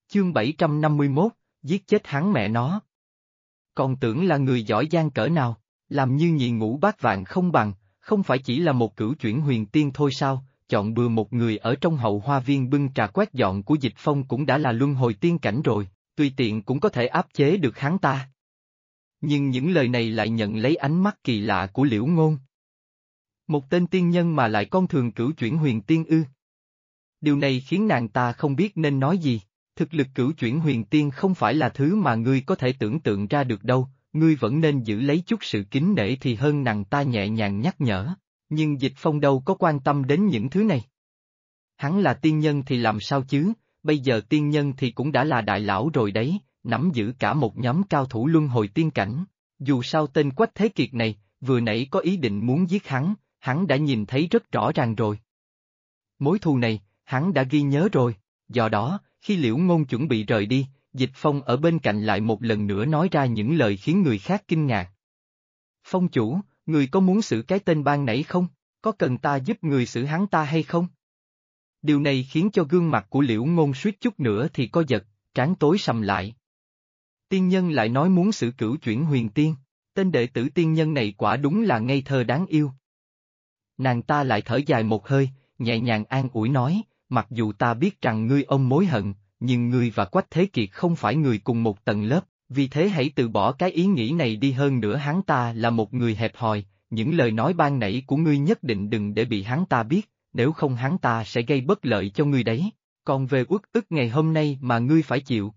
Chương 751, giết chết hắn mẹ nó. Còn tưởng là người giỏi giang cỡ nào, làm như nhị ngũ bát vạn không bằng, không phải chỉ là một cửu chuyển huyền tiên thôi sao, chọn bừa một người ở trong hậu hoa viên bưng trà quét dọn của Dịch Phong cũng đã là luân hồi tiên cảnh rồi, tùy tiện cũng có thể áp chế được hắn ta. Nhưng những lời này lại nhận lấy ánh mắt kỳ lạ của Liễu Ngôn. Một tên tiên nhân mà lại coi thường cửu chuyển huyền tiên ư. Điều này khiến nàng ta không biết nên nói gì. Thực lực cửu chuyển huyền tiên không phải là thứ mà ngươi có thể tưởng tượng ra được đâu, ngươi vẫn nên giữ lấy chút sự kính nể thì hơn, nàng ta nhẹ nhàng nhắc nhở. Nhưng Dịch Phong đâu có quan tâm đến những thứ này. Hắn là tiên nhân thì làm sao chứ, bây giờ tiên nhân thì cũng đã là đại lão rồi đấy, nắm giữ cả một nhóm cao thủ luân hồi tiên cảnh. Dù sao tên Quách Thế Kiệt này, vừa nãy có ý định muốn giết hắn đã nhìn thấy rất rõ ràng rồi. Mối thù này, hắn đã ghi nhớ rồi, do đó, khi Liễu Ngôn chuẩn bị rời đi, Dịch Phong ở bên cạnh lại một lần nữa nói ra những lời khiến người khác kinh ngạc. Phong chủ, người có muốn xử cái tên ban nãy không? Có cần ta giúp người xử hắn ta hay không? Điều này khiến cho gương mặt của Liễu Ngôn suýt chút nữa thì co giật, trán tối sầm lại. Tiên nhân lại nói muốn xử cửu chuyển huyền tiên, tên đệ tử tiên nhân này quả đúng là ngây thơ đáng yêu. Nàng ta lại thở dài một hơi, nhẹ nhàng an ủi nói, mặc dù ta biết rằng ngươi ôm mối hận, nhưng ngươi và Quách Thế Kiệt không phải người cùng một tầng lớp, vì thế hãy từ bỏ cái ý nghĩ này đi, hơn nữa hắn ta là một người hẹp hòi, những lời nói ban nãy của ngươi nhất định đừng để bị hắn ta biết, nếu không hắn ta sẽ gây bất lợi cho ngươi đấy, còn về uất ức ngày hôm nay mà ngươi phải chịu.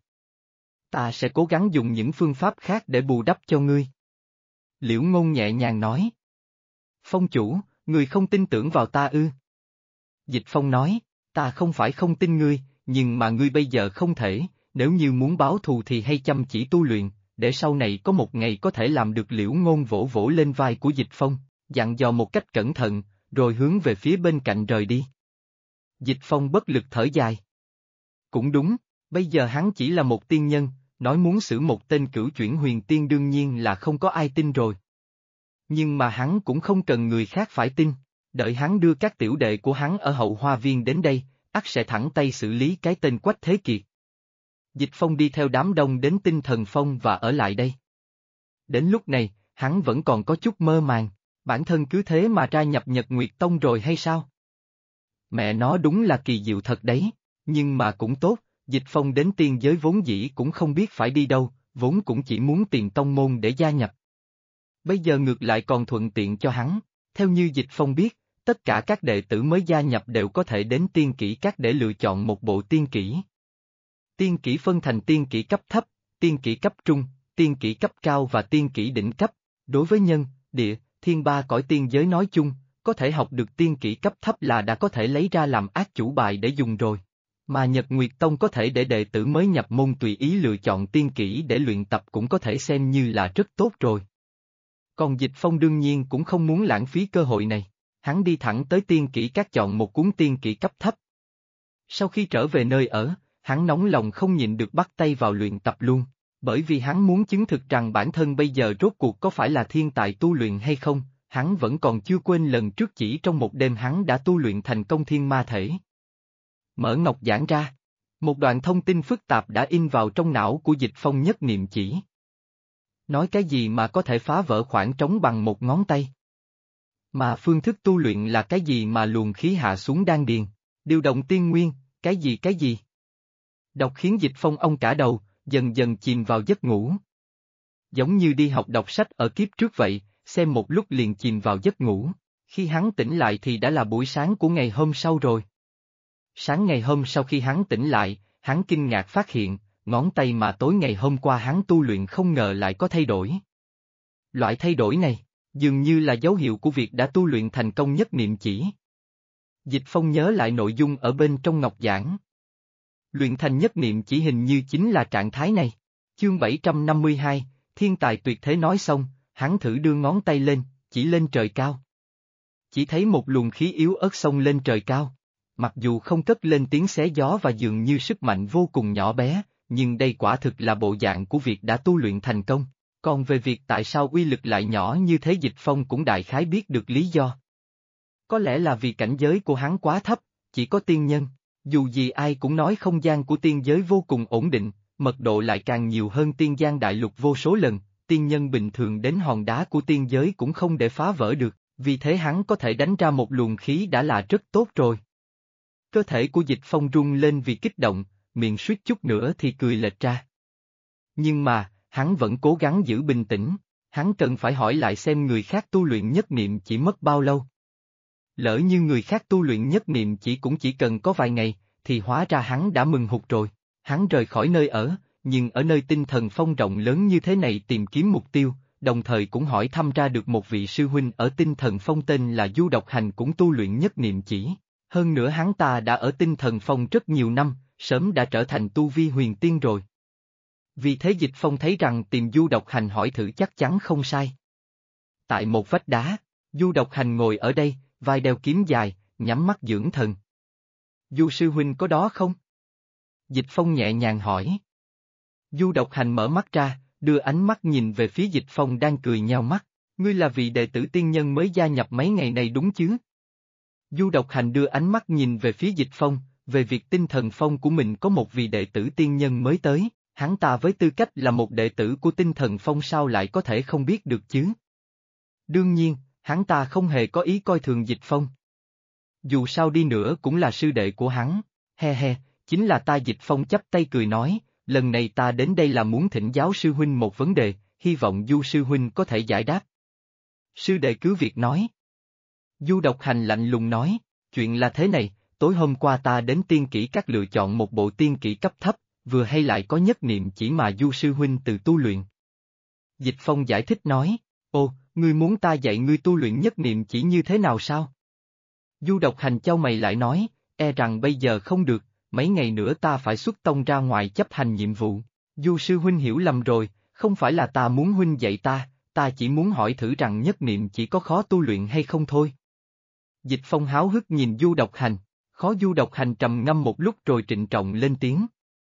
Ta sẽ cố gắng dùng những phương pháp khác để bù đắp cho ngươi. Liễu Ngôn nhẹ nhàng nói. Phong chủ, ngươi không tin tưởng vào ta ư? Dịch Phong nói, ta không phải không tin ngươi, nhưng mà ngươi bây giờ không thể, nếu như muốn báo thù thì hay chăm chỉ tu luyện, để sau này có một ngày có thể làm được. Liễu Ngôn vỗ vỗ lên vai của Dịch Phong, dặn dò một cách cẩn thận, rồi hướng về phía bên cạnh rời đi. Dịch Phong bất lực thở dài. Cũng đúng, bây giờ hắn chỉ là một tiên nhân, nói muốn xử một tên cửu chuyển huyền tiên đương nhiên là không có ai tin rồi. Nhưng mà hắn cũng không cần người khác phải tin, đợi hắn đưa các tiểu đệ của hắn ở hậu hoa viên đến đây, ắt sẽ thẳng tay xử lý cái tên Quách Thế Kiệt. Dịch Phong đi theo đám đông đến Tinh Thần Phong và ở lại đây. Đến lúc này, hắn vẫn còn có chút mơ màng, bản thân cứ thế mà ra nhập Nhật Nguyệt Tông rồi hay sao? Mẹ nó đúng là kỳ diệu thật đấy, nhưng mà cũng tốt, Dịch Phong đến tiên giới vốn dĩ cũng không biết phải đi đâu, vốn cũng chỉ muốn tìm tông môn để gia nhập. Bây giờ ngược lại còn thuận tiện cho hắn, theo như Dịch Phong biết, tất cả các đệ tử mới gia nhập đều có thể đến tiên kỷ các để lựa chọn một bộ tiên kỷ. Tiên kỷ phân thành tiên kỷ cấp thấp, tiên kỷ cấp trung, tiên kỷ cấp cao và tiên kỷ đỉnh cấp. Đối với nhân, địa, thiên ba cõi tiên giới nói chung, có thể học được tiên kỷ cấp thấp là đã có thể lấy ra làm ác chủ bài để dùng rồi. Mà Nhật Nguyệt Tông có thể để đệ tử mới nhập môn tùy ý lựa chọn tiên kỷ để luyện tập cũng có thể xem như là rất tốt rồi. Còn Dịch Phong đương nhiên cũng không muốn lãng phí cơ hội này, hắn đi thẳng tới tiên kỷ các chọn một cuốn tiên kỷ cấp thấp. Sau khi trở về nơi ở, hắn nóng lòng không nhịn được bắt tay vào luyện tập luôn, bởi vì hắn muốn chứng thực rằng bản thân bây giờ rốt cuộc có phải là thiên tài tu luyện hay không, hắn vẫn còn chưa quên lần trước chỉ trong một đêm hắn đã tu luyện thành công thiên ma thể. Mở ngọc giảng ra, một đoạn thông tin phức tạp đã in vào trong não của Dịch Phong nhất niệm chỉ. Nói cái gì mà có thể phá vỡ khoảng trống bằng một ngón tay? Mà phương thức tu luyện là cái gì mà luồng khí hạ xuống đan điền, điều động tiên nguyên, cái gì? Đọc khiến Dịch Phong ông cả đầu, dần dần chìm vào giấc ngủ. Giống như đi học đọc sách ở kiếp trước vậy, xem một lúc liền chìm vào giấc ngủ, khi hắn tỉnh lại thì đã là buổi sáng của ngày hôm sau rồi. Sáng ngày hôm sau khi hắn tỉnh lại, hắn kinh ngạc phát hiện, ngón tay mà tối ngày hôm qua hắn tu luyện không ngờ lại có thay đổi. Loại thay đổi này, dường như là dấu hiệu của việc đã tu luyện thành công nhất niệm chỉ. Dịch Phong nhớ lại nội dung ở bên trong ngọc giảng. Luyện thành nhất niệm chỉ hình như chính là trạng thái này. Chương 752, thiên tài tuyệt thế nói xong, hắn thử đưa ngón tay lên, chỉ lên trời cao. Chỉ thấy một luồng khí yếu ớt xông lên trời cao. Mặc dù không cất lên tiếng xé gió và dường như sức mạnh vô cùng nhỏ bé, nhưng đây quả thực là bộ dạng của việc đã tu luyện thành công. Còn về việc tại sao uy lực lại nhỏ như thế Dịch Phong cũng đại khái biết được lý do. Có lẽ là vì cảnh giới của hắn quá thấp, chỉ có tiên nhân, Dù gì ai cũng nói không gian của tiên giới vô cùng ổn định, mật độ lại càng nhiều hơn tiên gian đại lục vô số lần, tiên nhân bình thường đến hòn đá của tiên giới cũng không để phá vỡ được, vì thế hắn có thể đánh ra một luồng khí đã là rất tốt rồi. Cơ thể của Dịch Phong rung lên vì kích động, miệng suýt chút nữa thì cười lệch ra. Nhưng mà, hắn vẫn cố gắng giữ bình tĩnh, hắn cần phải hỏi lại xem người khác tu luyện nhất niệm chỉ mất bao lâu. Lỡ như người khác tu luyện nhất niệm cũng chỉ cần có vài ngày, thì hóa ra hắn đã mừng hụt rồi. Hắn rời khỏi nơi ở, nhưng ở nơi tinh thần phong rộng lớn như thế này tìm kiếm mục tiêu, đồng thời cũng hỏi thăm ra được một vị sư huynh ở tinh thần phong tên là Du Độc Hành cũng tu luyện nhất niệm chỉ. Hơn nữa hắn ta đã ở tinh thần phong rất nhiều năm, sớm đã trở thành tu vi huyền tiên rồi. Vì thế Dịch Phong thấy rằng tìm Du Độc Hành hỏi thử chắc chắn không sai. Tại một vách đá, Du Độc Hành ngồi ở đây, vai đeo kiếm dài, nhắm mắt dưỡng thần. Du sư huynh có đó không? Dịch Phong nhẹ nhàng hỏi. Du Độc Hành mở mắt ra, đưa ánh mắt nhìn về phía Dịch Phong đang cười nheo mắt. Ngươi là vị đệ tử tiên nhân mới gia nhập mấy ngày này đúng chứ? Du Độc Hành đưa ánh mắt nhìn về phía Dịch Phong, về việc tinh thần phong của mình có một vị đệ tử tiên nhân mới tới, hắn ta với tư cách là một đệ tử của tinh thần phong sao lại có thể không biết được chứ? Đương nhiên, hắn ta không hề có ý coi thường Dịch Phong. Dù sao đi nữa cũng là sư đệ của hắn, he he, chính là ta. Dịch Phong chắp tay cười nói, lần này ta đến đây là muốn thỉnh giáo sư huynh một vấn đề, hy vọng Du sư huynh có thể giải đáp. Sư đệ cứ việc nói. Du Độc Hành lạnh lùng nói, chuyện là thế này, tối hôm qua ta đến tiên kỷ các lựa chọn một bộ tiên kỷ cấp thấp, vừa hay lại có nhất niệm chỉ mà Du sư huynh từ tu luyện. Dịch Phong giải thích nói, ô, ngươi muốn ta dạy ngươi tu luyện nhất niệm chỉ như thế nào sao? Du Độc Hành chau mày lại nói, e rằng bây giờ không được, mấy ngày nữa ta phải xuất tông ra ngoài chấp hành nhiệm vụ. Du sư huynh hiểu lầm rồi, không phải là ta muốn huynh dạy ta chỉ muốn hỏi thử rằng nhất niệm chỉ có khó tu luyện hay không thôi. Dịch Phong háo hức nhìn Du Độc Hành, khó. Du Độc Hành trầm ngâm một lúc rồi trịnh trọng lên tiếng.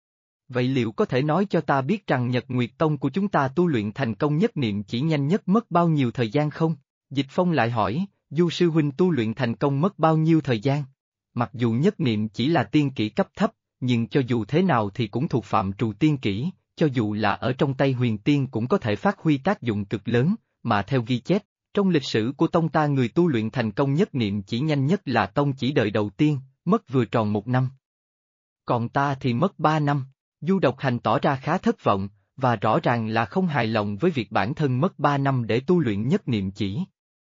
Vậy liệu có thể nói cho ta biết rằng Nhật Nguyệt Tông của chúng ta tu luyện thành công nhất niệm chỉ nhanh nhất mất bao nhiêu thời gian không? Dịch Phong lại hỏi, Du sư huynh tu luyện thành công mất bao nhiêu thời gian? Mặc dù nhất niệm chỉ là tiên kỷ cấp thấp, nhưng cho dù thế nào thì cũng thuộc phạm trù tiên kỷ, cho dù là ở trong tay huyền tiên cũng có thể phát huy tác dụng cực lớn, mà theo ghi chép, trong lịch sử của tông ta người tu luyện thành công nhất niệm chỉ nhanh nhất là tông chỉ đời đầu tiên, mất vừa tròn 1 năm. Còn ta thì mất 3 năm. Du Độc Hành tỏ ra khá thất vọng, và rõ ràng là không hài lòng với việc bản thân mất 3 năm để tu luyện nhất niệm chỉ.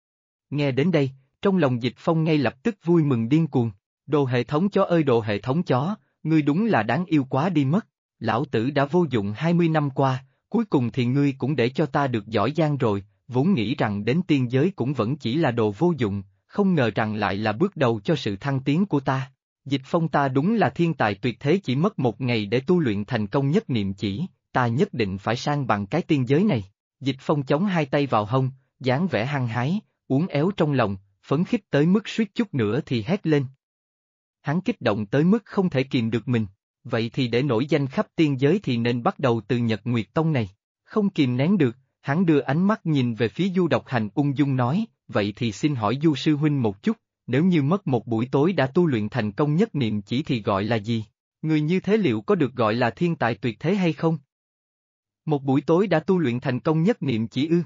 Nghe đến đây, trong lòng Dịch Phong ngay lập tức vui mừng điên cuồng. Đồ hệ thống chó ơi đồ hệ thống chó, ngươi đúng là đáng yêu quá đi mất. Lão tử đã vô dụng 20 năm qua, cuối cùng thì ngươi cũng để cho ta được giỏi giang rồi, vốn nghĩ rằng đến tiên giới cũng vẫn chỉ là đồ vô dụng, không ngờ rằng lại là bước đầu cho sự thăng tiến của ta. Dịch Phong ta đúng là thiên tài tuyệt thế, chỉ mất 1 ngày để tu luyện thành công nhất niệm chỉ, ta nhất định phải sang bằng cái tiên giới này. Dịch Phong chống hai tay vào hông, dáng vẻ hăng hái, uốn éo trong lòng, phấn khích tới mức suýt chút nữa thì hét lên. Hắn kích động tới mức không thể kìm được mình, vậy thì để nổi danh khắp tiên giới thì nên bắt đầu từ Nhật Nguyệt Tông này. Không kìm nén được, hắn đưa ánh mắt nhìn về phía Du Độc Hành ung dung nói, vậy thì xin hỏi Du sư huynh một chút, nếu như mất một buổi tối đã tu luyện thành công nhất niệm chỉ thì gọi là gì? Người như thế liệu có được gọi là thiên tài tuyệt thế hay không? Một buổi tối đã tu luyện thành công nhất niệm chỉ ư?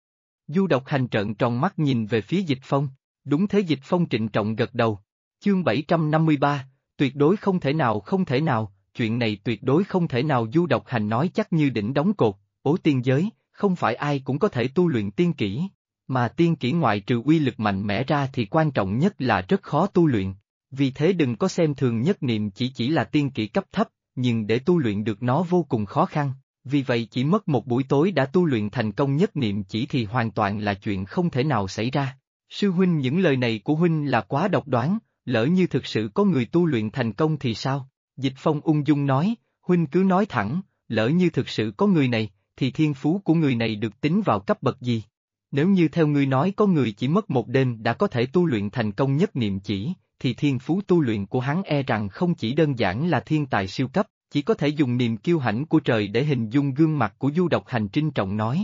Du Độc Hành trợn tròn mắt nhìn về phía Dịch Phong, đúng thế. Dịch Phong trịnh trọng gật đầu. Chương 753, tuyệt đối không thể nào, không thể nào, chuyện này tuyệt đối không thể nào. Du Độc Hành nói chắc như đỉnh đóng cột, ố tiên giới, không phải ai cũng có thể tu luyện tiên kỹ, mà tiên kỹ ngoại trừ uy lực mạnh mẽ ra thì quan trọng nhất là rất khó tu luyện, vì thế đừng có xem thường nhất niệm chỉ là tiên kỹ cấp thấp, nhưng để tu luyện được nó vô cùng khó khăn, vì vậy chỉ mất một buổi tối đã tu luyện thành công nhất niệm chỉ thì hoàn toàn là chuyện không thể nào xảy ra. Sư huynh, những lời này của huynh là quá độc đoán, lỡ như thực sự có người tu luyện thành công thì sao? Dịch Phong ung dung nói, huynh cứ nói thẳng, lỡ như thực sự có người này, thì thiên phú của người này được tính vào cấp bậc gì? Nếu như theo ngươi nói có người chỉ mất một đêm đã có thể tu luyện thành công nhất niệm chỉ, thì thiên phú tu luyện của hắn e rằng không chỉ đơn giản là thiên tài siêu cấp, chỉ có thể dùng niềm kiêu hãnh của trời để hình dung. Gương mặt của Du Độc Hành trinh trọng nói.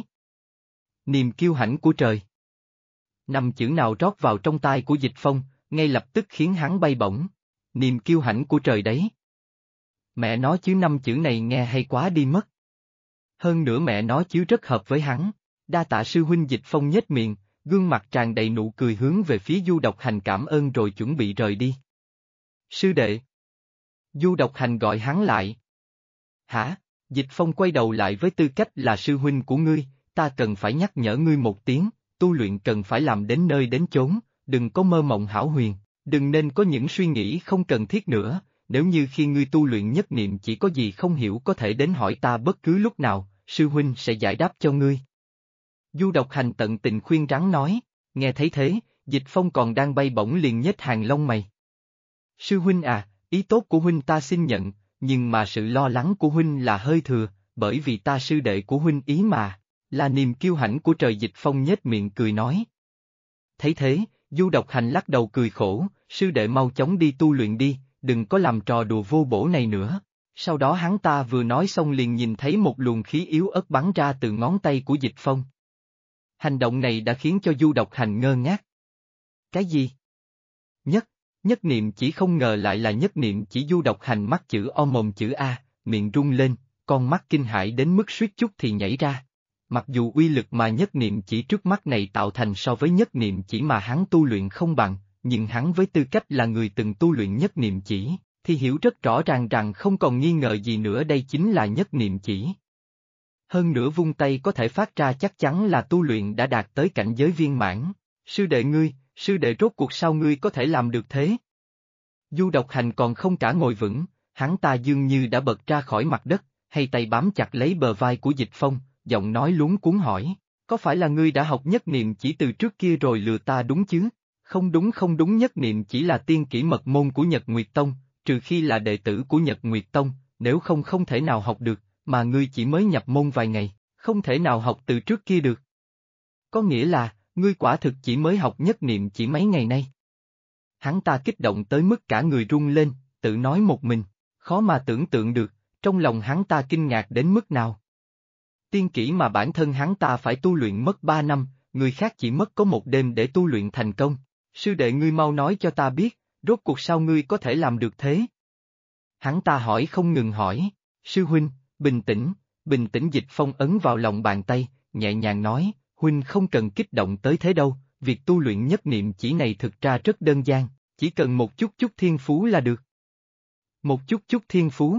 Niềm kiêu hãnh của trời. Năm chữ nào rót vào trong tai của Dịch Phong, ngay lập tức khiến hắn bay bổng. niềm kiêu hãnh của trời đấy. Mẹ nó chứ 5 chữ này nghe hay quá đi mất. Hơn nữa mẹ nó chứ rất hợp với hắn. Đa tạ sư huynh. Dịch Phong nhếch miệng, gương mặt tràn đầy nụ cười hướng về phía Du Độc Hành cảm ơn rồi chuẩn bị rời đi. Sư đệ. Du Độc Hành gọi hắn lại. Hả? Dịch Phong quay đầu lại với tư cách là sư huynh của ngươi, ta cần phải nhắc nhở ngươi một tiếng, tu luyện cần phải làm đến nơi đến chốn, đừng có mơ mộng hão huyền, đừng nên có những suy nghĩ không cần thiết nữa, nếu như khi ngươi tu luyện nhất niệm chỉ có gì không hiểu có thể đến hỏi ta bất cứ lúc nào, sư huynh sẽ giải đáp cho ngươi. Du Độc Hành tận tình khuyên rắn nói, nghe thấy thế, Dịch Phong còn đang bay bổng liền nhếch hàng lông mày. Sư huynh à, ý tốt của huynh ta xin nhận, nhưng mà sự lo lắng của huynh là hơi thừa, bởi vì ta sư đệ của huynh ý mà, là niềm kiêu hãnh của trời. Dịch Phong nhếch miệng cười nói. Thấy thế, Du Độc Hành lắc đầu cười khổ, sư đệ mau chóng đi tu luyện đi, đừng có làm trò đùa vô bổ này nữa. Sau đó hắn ta vừa nói xong liền nhìn thấy một luồng khí yếu ớt bắn ra từ ngón tay của Dịch Phong. Hành động này đã khiến cho Du Độc Hành ngơ ngác. Cái gì? Nhất niệm chỉ không ngờ lại là nhất niệm chỉ. Du Độc Hành mắt chữ O mồm chữ A, miệng rung lên, con mắt kinh hãi đến mức suýt chút thì nhảy ra. Mặc dù uy lực mà nhất niệm chỉ trước mắt này tạo thành so với nhất niệm chỉ mà hắn tu luyện không bằng, nhưng hắn với tư cách là người từng tu luyện nhất niệm chỉ, thì hiểu rất rõ ràng rằng không còn nghi ngờ gì nữa đây chính là nhất niệm chỉ. Hơn nữa vung tay có thể phát ra chắc chắn là tu luyện đã đạt tới cảnh giới viên mãn. Sư đệ rốt cuộc sao ngươi có thể làm được thế? Du Độc Hành còn không cả ngồi vững, hắn ta dường như đã bật ra khỏi mặt đất, hay tay bám chặt lấy bờ vai của Dịch Phong, giọng nói luống cuống hỏi, có phải là ngươi đã học nhất niệm chỉ từ trước kia rồi lừa ta đúng chứ? Không đúng, nhất niệm chỉ là tiên kỹ mật môn của Nhật Nguyệt Tông, trừ khi là đệ tử của Nhật Nguyệt Tông, nếu không thể nào học được, mà ngươi chỉ mới nhập môn vài ngày, không thể nào học từ trước kia được. Có nghĩa là, ngươi quả thực chỉ mới học nhất niệm chỉ mấy ngày nay. Hắn ta kích động tới mức cả người run lên, tự nói một mình, khó mà tưởng tượng được, trong lòng hắn ta kinh ngạc đến mức nào. Tiên kỹ mà bản thân hắn ta phải tu luyện mất 3 năm, người khác chỉ mất có một đêm để tu luyện thành công. Sư đệ ngươi mau nói cho ta biết, rốt cuộc sao ngươi có thể làm được thế? Hắn ta hỏi không ngừng hỏi, sư huynh, bình tĩnh. Dịch Phong ấn vào lòng bàn tay, nhẹ nhàng nói, huynh không cần kích động tới thế đâu, việc tu luyện nhất niệm chỉ này thực ra rất đơn giản, chỉ cần một chút thiên phú là được. Một chút thiên phú?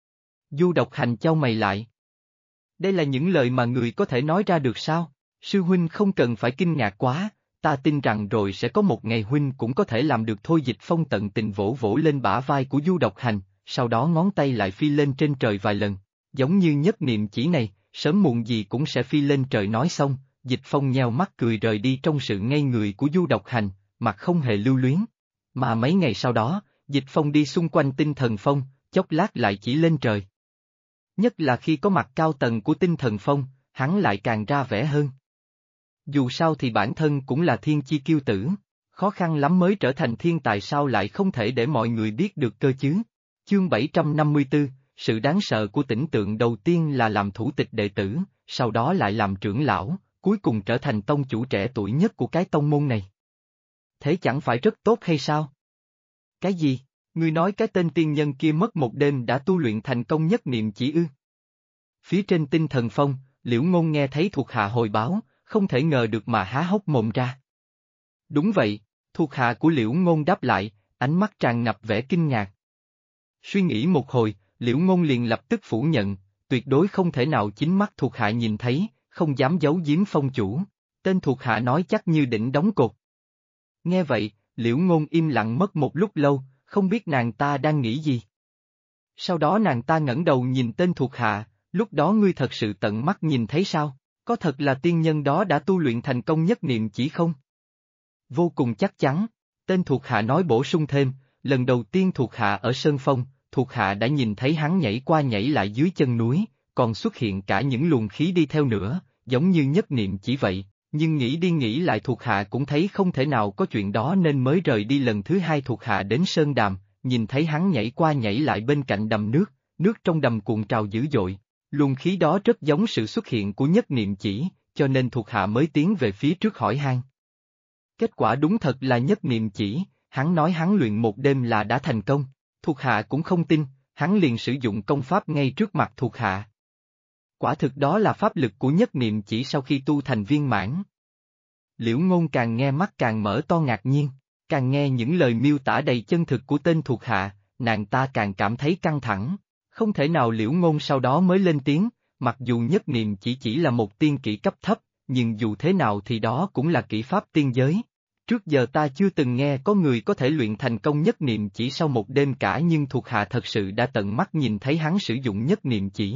Du Độc Hành chau mày lại. Đây là những lời mà người có thể nói ra được sao? Sư huynh không cần phải kinh ngạc quá, ta tin rằng rồi sẽ có một ngày huynh cũng có thể làm được thôi. Dịch Phong tận tình vỗ vỗ lên bả vai của Du Độc Hành, sau đó ngón tay lại phi lên trên trời vài lần, giống như nhất niệm chỉ này, sớm muộn gì cũng sẽ phi lên trời. Nói xong, Dịch Phong nheo mắt cười rời đi trong sự ngây người của Du Độc Hành, mặt không hề lưu luyến. Mà mấy ngày sau đó, Dịch Phong đi xung quanh Tinh Thần Phong, chốc lát lại chỉ lên trời. Nhất là khi có mặt cao tầng của Tinh Thần Phong, hắn lại càng ra vẻ hơn. Dù sao thì bản thân cũng là thiên chi kiêu tử, khó khăn lắm mới trở thành thiên tài, sao lại không thể để mọi người biết được cơ chứ? Chương 754, sự đáng sợ của Tĩnh Tượng đầu tiên là làm thủ tịch đệ tử, sau đó lại làm trưởng lão, cuối cùng trở thành tông chủ trẻ tuổi nhất của cái tông môn này. Thế chẳng phải rất tốt hay sao? Cái gì? Ngươi nói cái tên tiên nhân kia mất một đêm đã tu luyện thành công nhất niệm chỉ ư? Phía trên Tinh Thần Phong, Liễu Ngôn nghe thấy thuộc hạ hồi báo, không thể ngờ được mà há hốc mồm ra. Đúng vậy, thuộc hạ của Liễu Ngôn đáp lại, ánh mắt tràn ngập vẻ kinh ngạc. Suy nghĩ một hồi, Liễu Ngôn liền lập tức phủ nhận, tuyệt đối không thể nào chính mắt thuộc hạ nhìn thấy, không dám giấu giếm phong chủ. Tên thuộc hạ nói chắc như đỉnh đóng cột. Nghe vậy, Liễu Ngôn im lặng mất một lúc lâu, không biết nàng ta đang nghĩ gì. Sau đó nàng ta ngẩng đầu nhìn tên thuộc hạ, lúc đó ngươi thật sự tận mắt nhìn thấy sao? Có thật là tiên nhân đó đã tu luyện thành công nhất niệm chỉ không? Vô cùng chắc chắn, tên thuộc hạ nói bổ sung thêm, lần đầu tiên thuộc hạ ở Sơn Phong, thuộc hạ đã nhìn thấy hắn nhảy qua nhảy lại dưới chân núi, còn xuất hiện cả những luồng khí đi theo nữa, giống như nhất niệm chỉ vậy, nhưng nghĩ đi nghĩ lại thuộc hạ cũng thấy không thể nào có chuyện đó nên mới rời đi. Lần thứ hai thuộc hạ đến Sơn Đàm, nhìn thấy hắn nhảy qua nhảy lại bên cạnh đầm nước, nước trong đầm cuộn trào dữ dội, luồng khí đó rất giống sự xuất hiện của nhất niệm chỉ, cho nên thuộc hạ mới tiến về phía trước hỏi han. Kết quả đúng thật là nhất niệm chỉ, hắn nói hắn luyện một đêm là đã thành công, thuộc hạ cũng không tin, hắn liền sử dụng công pháp ngay trước mặt thuộc hạ. Quả thực đó là pháp lực của nhất niệm chỉ sau khi tu thành viên mãn. Liễu Ngôn càng nghe mắt càng mở to ngạc nhiên, càng nghe những lời miêu tả đầy chân thực của tên thuộc hạ, nàng ta càng cảm thấy căng thẳng. Không thể nào. Liễu Ngôn sau đó mới lên tiếng, mặc dù nhất niệm chỉ là một tiên kỹ cấp thấp, nhưng dù thế nào thì đó cũng là kỹ pháp tiên giới. Trước giờ ta chưa từng nghe có người có thể luyện thành công nhất niệm chỉ sau một đêm cả, nhưng thuộc hạ thật sự đã tận mắt nhìn thấy hắn sử dụng nhất niệm chỉ.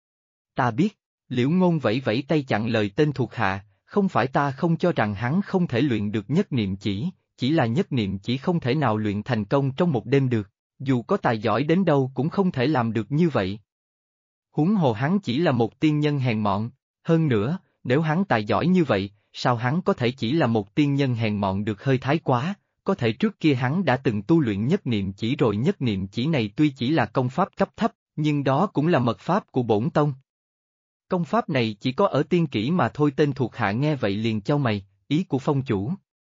Ta biết, Liễu Ngôn vẫy vẫy tay chặn lời tên thuộc hạ, không phải ta không cho rằng hắn không thể luyện được nhất niệm chỉ là nhất niệm chỉ không thể nào luyện thành công trong một đêm được, dù có tài giỏi đến đâu cũng không thể làm được như vậy. Huống hồ hắn chỉ là một tiên nhân hèn mọn, hơn nữa, nếu hắn tài giỏi như vậy, sao hắn có thể chỉ là một tiên nhân hèn mọn được, hơi thái quá, có thể trước kia hắn đã từng tu luyện nhất niệm chỉ rồi. Nhất niệm chỉ này tuy chỉ là công pháp cấp thấp, nhưng đó cũng là mật pháp của bổn tông. Công pháp này chỉ có ở tiên kỹ mà thôi. Tên thuộc hạ nghe vậy liền chau mày, ý của phong chủ.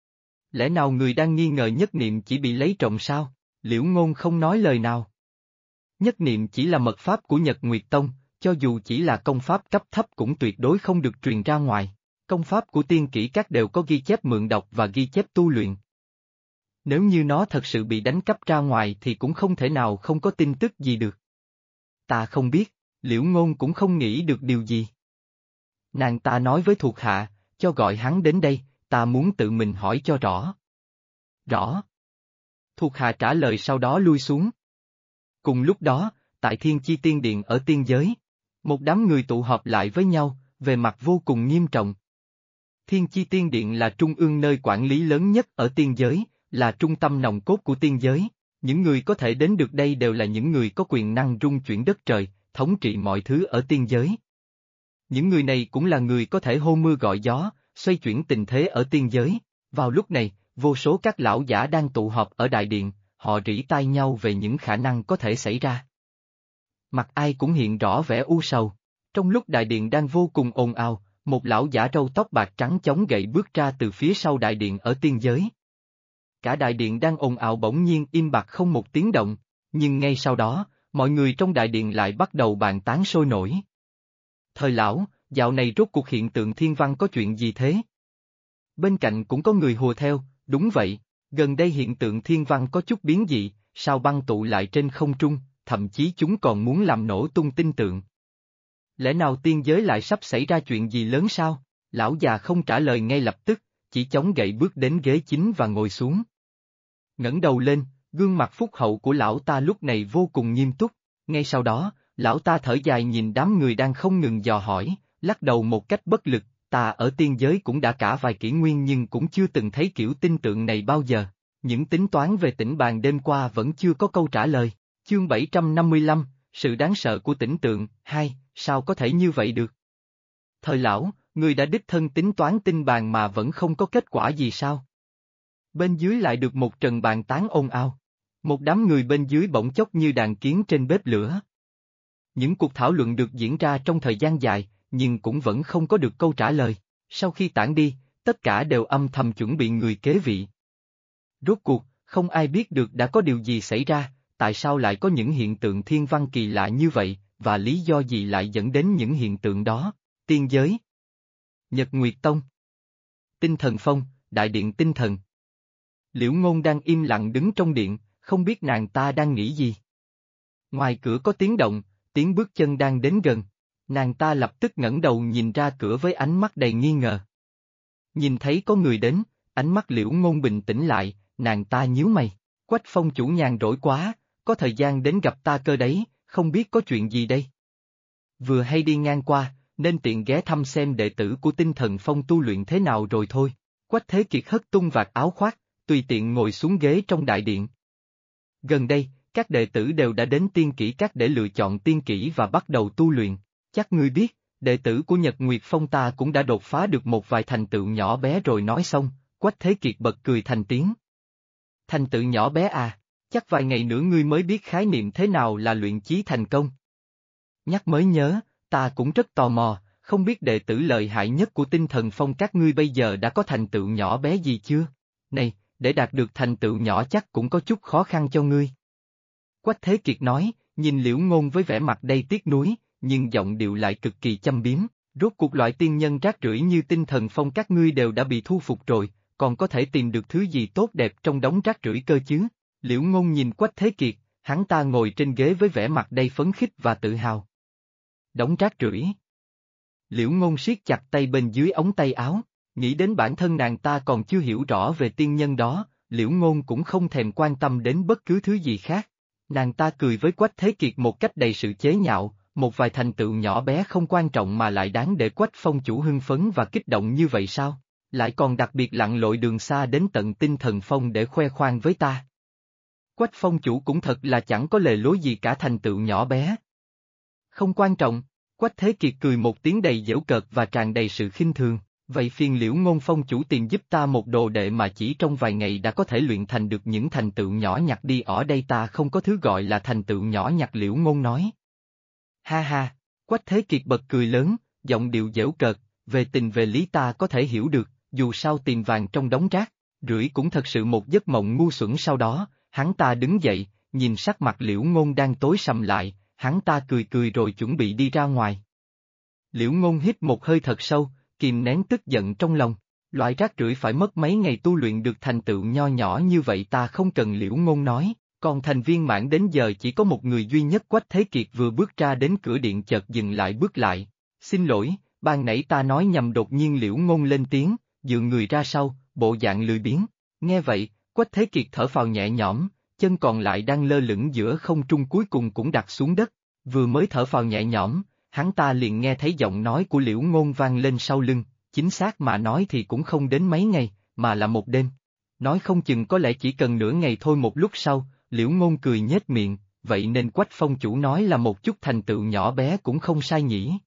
Lẽ nào người đang nghi ngờ nhất niệm chỉ bị lấy trộm sao? Liễu Ngôn không nói lời nào. Nhất niệm chỉ là mật pháp của Nhật Nguyệt Tông, cho dù chỉ là công pháp cấp thấp cũng tuyệt đối không được truyền ra ngoài. Công pháp của tiên kỹ các đều có ghi chép mượn đọc và ghi chép tu luyện. Nếu như nó thật sự bị đánh cắp ra ngoài thì cũng không thể nào không có tin tức gì được. Ta không biết, Liễu Ngôn cũng không nghĩ được điều gì. Nàng ta nói với thuộc hạ, cho gọi hắn đến đây, ta muốn tự mình hỏi cho rõ. Rõ. Thuộc hạ trả lời sau đó lui xuống. Cùng lúc đó, tại Thiên Chi Tiên Điện ở tiên giới, một đám người tụ họp lại với nhau, về mặt vô cùng nghiêm trọng. Thiên Chi Tiên Điện là trung ương nơi quản lý lớn nhất ở tiên giới, là trung tâm nòng cốt của tiên giới. Những người có thể đến được đây đều là những người có quyền năng rung chuyển đất trời, thống trị mọi thứ ở tiên giới. Những người này cũng là người có thể hô mưa gọi gió, xoay chuyển tình thế ở tiên giới. Vào lúc này, vô số các lão giả đang tụ họp ở đại điện, họ rỉ tai nhau về những khả năng có thể xảy ra. Mặt ai cũng hiện rõ vẻ u sầu. Trong lúc đại điện đang vô cùng ồn ào, một lão giả râu tóc bạc trắng chống gậy bước ra từ phía sau đại điện ở tiên giới. Cả đại điện đang ồn ào bỗng nhiên im bặt không một tiếng động, nhưng ngay sau đó, mọi người trong đại điện lại bắt đầu bàn tán sôi nổi. Thời lão, dạo này rốt cuộc hiện tượng thiên văn có chuyện gì thế? Bên cạnh cũng có người hùa theo, đúng vậy, gần đây hiện tượng thiên văn có chút biến dị, sao băng tụ lại trên không trung, thậm chí chúng còn muốn làm nổ tung tinh tượng. Lẽ nào tiên giới lại sắp xảy ra chuyện gì lớn sao? Lão già không trả lời ngay lập tức, chỉ chống gậy bước đến ghế chính và ngồi xuống. Ngẩng đầu lên, gương mặt phúc hậu của lão ta lúc này vô cùng nghiêm túc, ngay sau đó, lão ta thở dài nhìn đám người đang không ngừng dò hỏi, lắc đầu một cách bất lực, ta ở tiên giới cũng đã cả vài kỷ nguyên nhưng cũng chưa từng thấy kiểu tinh tượng này bao giờ. Những tính toán về tĩnh bàn đêm qua vẫn chưa có câu trả lời. Chương 755, sự đáng sợ của tĩnh tượng, 2, sao có thể như vậy được? Thời lão, người đã đích thân tính toán tinh bàn mà vẫn không có kết quả gì sao? Bên dưới lại được một trận bàn tán ồn ào. Một đám người bên dưới bỗng chốc như đàn kiến trên bếp lửa. Những cuộc thảo luận được diễn ra trong thời gian dài, nhưng cũng vẫn không có được câu trả lời. Sau khi tản đi, tất cả đều âm thầm chuẩn bị người kế vị. Rốt cuộc, không ai biết được đã có điều gì xảy ra, tại sao lại có những hiện tượng thiên văn kỳ lạ như vậy, và lý do gì lại dẫn đến những hiện tượng đó. Tiên giới, Nhật Nguyệt Tông, Tinh Thần Phong, Đại Điện Tinh Thần. Liễu Ngôn đang im lặng đứng trong điện, không biết nàng ta đang nghĩ gì. Ngoài cửa có tiếng động, tiếng bước chân đang đến gần. Nàng ta lập tức ngẩng đầu nhìn ra cửa với ánh mắt đầy nghi ngờ. Nhìn thấy có người đến, ánh mắt Liễu Ngôn bình tĩnh lại, nàng ta nhíu mày. Quách Phong chủ nhàn rỗi quá, có thời gian đến gặp ta cơ đấy, không biết có chuyện gì đây. Vừa hay đi ngang qua, nên tiện ghé thăm xem đệ tử của Tinh Thần Phong tu luyện thế nào rồi thôi. Quách Thế Kiệt hất tung vạt áo khoác, tùy tiện ngồi xuống ghế trong đại điện. Gần đây, các đệ tử đều đã đến tiên kỹ các để lựa chọn tiên kỹ và bắt đầu tu luyện. Chắc ngươi biết, đệ tử của Nhật Nguyệt Phong ta cũng đã đột phá được một vài thành tựu nhỏ bé rồi. Nói xong, Quách Thế Kiệt bật cười thành tiếng. Thành tựu nhỏ bé à, chắc vài ngày nữa ngươi mới biết khái niệm thế nào là luyện chí thành công. Nhắc mới nhớ, ta cũng rất tò mò, không biết đệ tử lợi hại nhất của Tinh Thần Phong các ngươi bây giờ đã có thành tựu nhỏ bé gì chưa? Này, để đạt được thành tựu nhỏ chắc cũng có chút khó khăn cho ngươi. Quách Thế Kiệt nói, nhìn Liễu Ngôn với vẻ mặt đầy tiếc nuối, nhưng giọng điệu lại cực kỳ châm biếm, rốt cuộc loại tiên nhân rác rưởi như Tinh Thần Phong các ngươi đều đã bị thu phục rồi, còn có thể tìm được thứ gì tốt đẹp trong đống rác rưởi cơ chứ? Liễu Ngôn nhìn Quách Thế Kiệt, hắn ta ngồi trên ghế với vẻ mặt đầy phấn khích và tự hào. Đống rác rưởi. Liễu Ngôn siết chặt tay bên dưới ống tay áo, nghĩ đến bản thân nàng ta còn chưa hiểu rõ về tiên nhân đó, Liễu Ngôn cũng không thèm quan tâm đến bất cứ thứ gì khác. Nàng ta cười với Quách Thế Kiệt một cách đầy sự chế nhạo, một vài thành tựu nhỏ bé không quan trọng mà lại đáng để Quách Phong chủ hưng phấn và kích động như vậy sao? Lại còn đặc biệt lặn lội đường xa đến tận Tinh Thần Phong để khoe khoang với ta. Quách Phong chủ cũng thật là chẳng có lề lối gì cả, thành tựu nhỏ bé. Không quan trọng, Quách Thế Kiệt cười một tiếng đầy giễu cợt và tràn đầy sự khinh thường, vậy phiền Liễu Ngôn Phong chủ tìm giúp ta một đồ đệ mà chỉ trong vài ngày đã có thể luyện thành được những thành tựu nhỏ nhặt đi, ở đây ta không có thứ gọi là thành tựu nhỏ nhặt, Liễu Ngôn nói. Ha ha, Quách Thế Kiệt bật cười lớn, giọng điệu giễu cợt, về tình về lý ta có thể hiểu được, dù sao tìm vàng trong đống rác, rưởi cũng thật sự một giấc mộng ngu xuẩn. Sau đó, hắn ta đứng dậy, nhìn sắc mặt Liễu Ngôn đang tối sầm lại, hắn ta cười cười rồi chuẩn bị đi ra ngoài. Liễu Ngôn hít một hơi thật sâu, kìm nén tức giận trong lòng, loại rác rưởi phải mất mấy ngày tu luyện được thành tựu nho nhỏ như vậy ta không cần. Liễu Ngôn nói, còn thành viên mãn đến giờ chỉ có một người duy nhất. Quách Thế Kiệt vừa bước ra đến cửa điện chợt dừng lại bước lại, xin lỗi, ban nãy ta nói nhầm. Đột nhiên Liễu Ngôn lên tiếng, dựa người ra sau, bộ dạng lười biếng. Nghe vậy, Quách Thế Kiệt thở phào nhẹ nhõm, chân còn lại đang lơ lửng giữa không trung cuối cùng cũng đặt xuống đất, vừa mới thở phào nhẹ nhõm, hắn ta liền nghe thấy giọng nói của Liễu Ngôn vang lên sau lưng, chính xác mà nói thì cũng không đến mấy ngày, mà là một đêm. Nói không chừng có lẽ chỉ cần nửa ngày thôi. Một lúc sau, Liễu Ngôn cười nhếch miệng, vậy nên Quách Phong chủ nói là một chút thành tựu nhỏ bé cũng không sai nhỉ.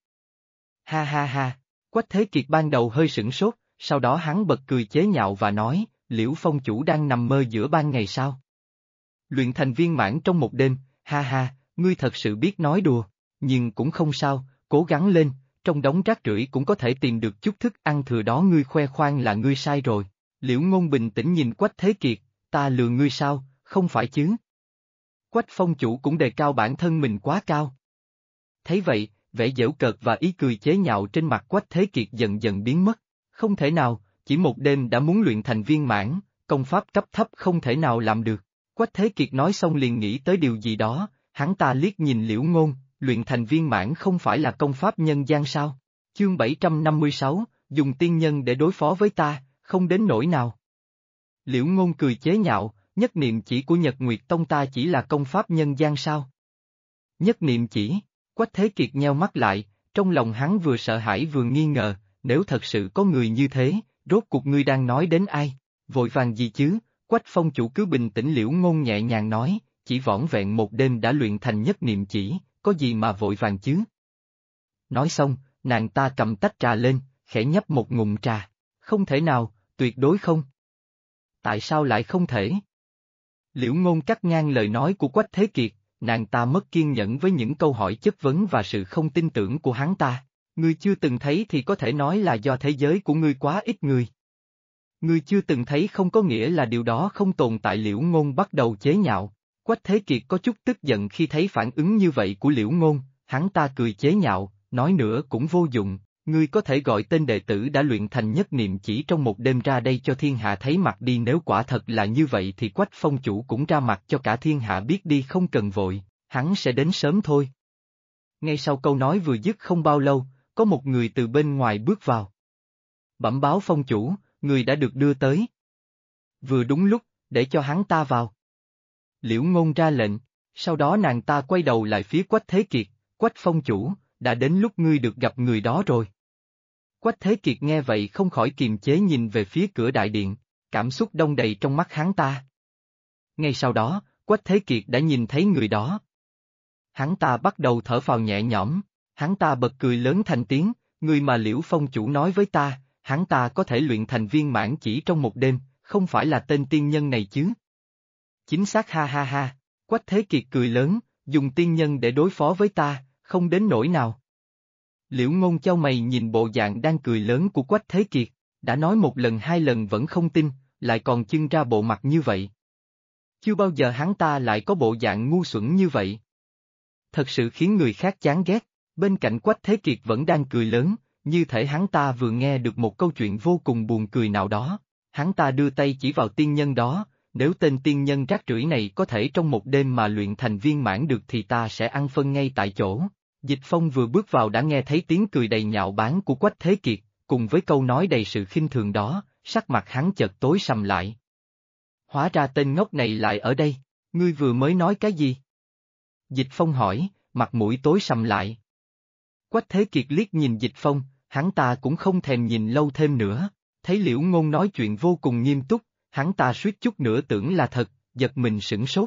Ha ha ha, Quách Thế Kiệt ban đầu hơi sửng sốt, sau đó hắn bật cười chế nhạo và nói, Liễu Phong chủ đang nằm mơ giữa ban ngày sao? Luyện thành viên mãn trong một đêm, ha ha, ngươi thật sự biết nói đùa, nhưng cũng không sao, cố gắng lên, trong đống rác rưởi cũng có thể tìm được chút thức ăn thừa đó. Ngươi khoe khoang là ngươi sai rồi. Liễu Ngôn bình tĩnh nhìn Quách Thế Kiệt, ta lừa ngươi sao, không phải chứ? Quách Phong chủ cũng đề cao bản thân mình quá cao. Thấy vậy, vẻ giễu cợt và ý cười chế nhạo trên mặt Quách Thế Kiệt dần dần biến mất. Không thể nào, chỉ một đêm đã muốn luyện thành viên mãn, công pháp cấp thấp không thể nào làm được. Quách Thế Kiệt nói xong liền nghĩ tới điều gì đó, hắn ta liếc nhìn Liễu Ngôn, luyện thành viên mãn không phải là công pháp nhân gian sao? Chương 756, dùng tiên nhân để đối phó với ta, không đến nỗi nào. Liễu Ngôn cười chế nhạo, nhất niệm chỉ của Nhật Nguyệt Tông ta chỉ là công pháp nhân gian sao? Nhất niệm chỉ, Quách Thế Kiệt nheo mắt lại, trong lòng hắn vừa sợ hãi vừa nghi ngờ, nếu thật sự có người như thế, rốt cuộc ngươi đang nói đến ai? Vội vàng gì chứ? Quách Phong chủ cứ bình tĩnh. Liễu Ngôn nhẹ nhàng nói, chỉ vỏn vẹn một đêm đã luyện thành nhất niệm chỉ, có gì mà vội vàng chứ? Nói xong, nàng ta cầm tách trà lên, khẽ nhấp một ngụm trà. Không thể nào, tuyệt đối không. Tại sao lại không thể? Liễu Ngôn cắt ngang lời nói của Quách Thế Kiệt, nàng ta mất kiên nhẫn với những câu hỏi chất vấn và sự không tin tưởng của hắn ta. Ngươi chưa từng thấy thì có thể nói là do thế giới của ngươi quá ít người. Ngươi chưa từng thấy không có nghĩa là điều đó không tồn tại. Liễu Ngôn bắt đầu chế nhạo. Quách Thế Kiệt có chút tức giận khi thấy phản ứng như vậy của Liễu Ngôn, hắn ta cười chế nhạo, nói nữa cũng vô dụng, ngươi có thể gọi tên đệ tử đã luyện thành nhất niệm chỉ trong một đêm ra đây cho thiên hạ thấy mặt đi. Nếu quả thật là như vậy thì Quách Phong chủ cũng ra mặt cho cả thiên hạ biết đi, không cần vội, hắn sẽ đến sớm thôi. Ngay sau câu nói vừa dứt không bao lâu, có một người từ bên ngoài bước vào. Bẩm báo Phong chủ, người đã được đưa tới. Vừa đúng lúc, để cho hắn ta vào. Liễu Ngôn ra lệnh, sau đó nàng ta quay đầu lại phía Quách Thế Kiệt, Quách Phong chủ, đã đến lúc ngươi được gặp người đó rồi. Quách Thế Kiệt nghe vậy không khỏi kiềm chế nhìn về phía cửa đại điện, cảm xúc đong đầy trong mắt hắn ta. Ngay sau đó, Quách Thế Kiệt đã nhìn thấy người đó. Hắn ta bắt đầu thở phào nhẹ nhõm, hắn ta bật cười lớn thành tiếng, người mà Liễu Phong chủ nói với ta, hắn ta có thể luyện thành viên mãn chỉ trong một đêm, không phải là tên tiên nhân này chứ? Chính xác, ha ha ha, Quách Thế Kiệt cười lớn, dùng tiên nhân để đối phó với ta, không đến nỗi nào. Liễu Ngôn chau mày nhìn bộ dạng đang cười lớn của Quách Thế Kiệt, đã nói một lần hai lần vẫn không tin, lại còn trưng ra bộ mặt như vậy. Chưa bao giờ hắn ta lại có bộ dạng ngu xuẩn như vậy. Thật sự khiến người khác chán ghét, bên cạnh Quách Thế Kiệt vẫn đang cười lớn, như thể hắn ta vừa nghe được một câu chuyện vô cùng buồn cười nào đó. Hắn ta đưa tay chỉ vào tiên nhân đó, nếu tên tiên nhân rác rưởi này có thể trong một đêm mà luyện thành viên mãn được thì ta sẽ ăn phân ngay tại chỗ. Dịch Phong vừa bước vào đã nghe thấy tiếng cười đầy nhạo báng của Quách Thế Kiệt, cùng với câu nói đầy sự khinh thường đó, sắc mặt hắn chợt tối sầm lại. Hóa ra tên ngốc này lại ở đây, ngươi vừa mới nói cái gì? Dịch Phong hỏi, mặt mũi tối sầm lại. Quách Thế Kiệt liếc nhìn Dịch Phong, hắn ta cũng không thèm nhìn lâu thêm nữa, thấy Liễu Ngôn nói chuyện vô cùng nghiêm túc, hắn ta suýt chút nữa tưởng là thật, giật mình sửng sốt.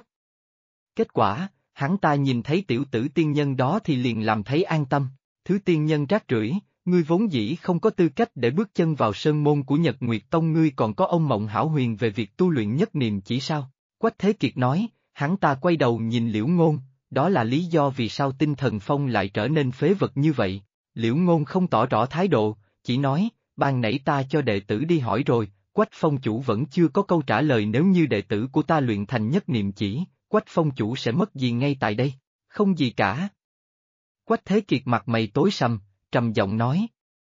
Kết quả, hắn ta nhìn thấy tiểu tử tiên nhân đó thì liền làm thấy an tâm, thứ tiên nhân rác rưởi, ngươi vốn dĩ không có tư cách để bước chân vào sơn môn của Nhật Nguyệt Tông, ngươi còn có ông mộng hão huyền về việc tu luyện nhất niệm chỉ sao? Quách Thế Kiệt nói, hắn ta quay đầu nhìn Liễu Ngôn, đó là lý do vì sao Tinh Thần Phong lại trở nên phế vật như vậy. Liễu Ngôn không tỏ rõ thái độ, chỉ nói, ban nãy ta cho đệ tử đi hỏi rồi, Quách Phong chủ vẫn chưa có câu trả lời, nếu như đệ tử của ta luyện thành nhất niệm chỉ, Quách Phong chủ sẽ mất gì ngay tại đây? Không gì cả. Quách Thế Kiệt mặt mày tối sầm, trầm giọng nói.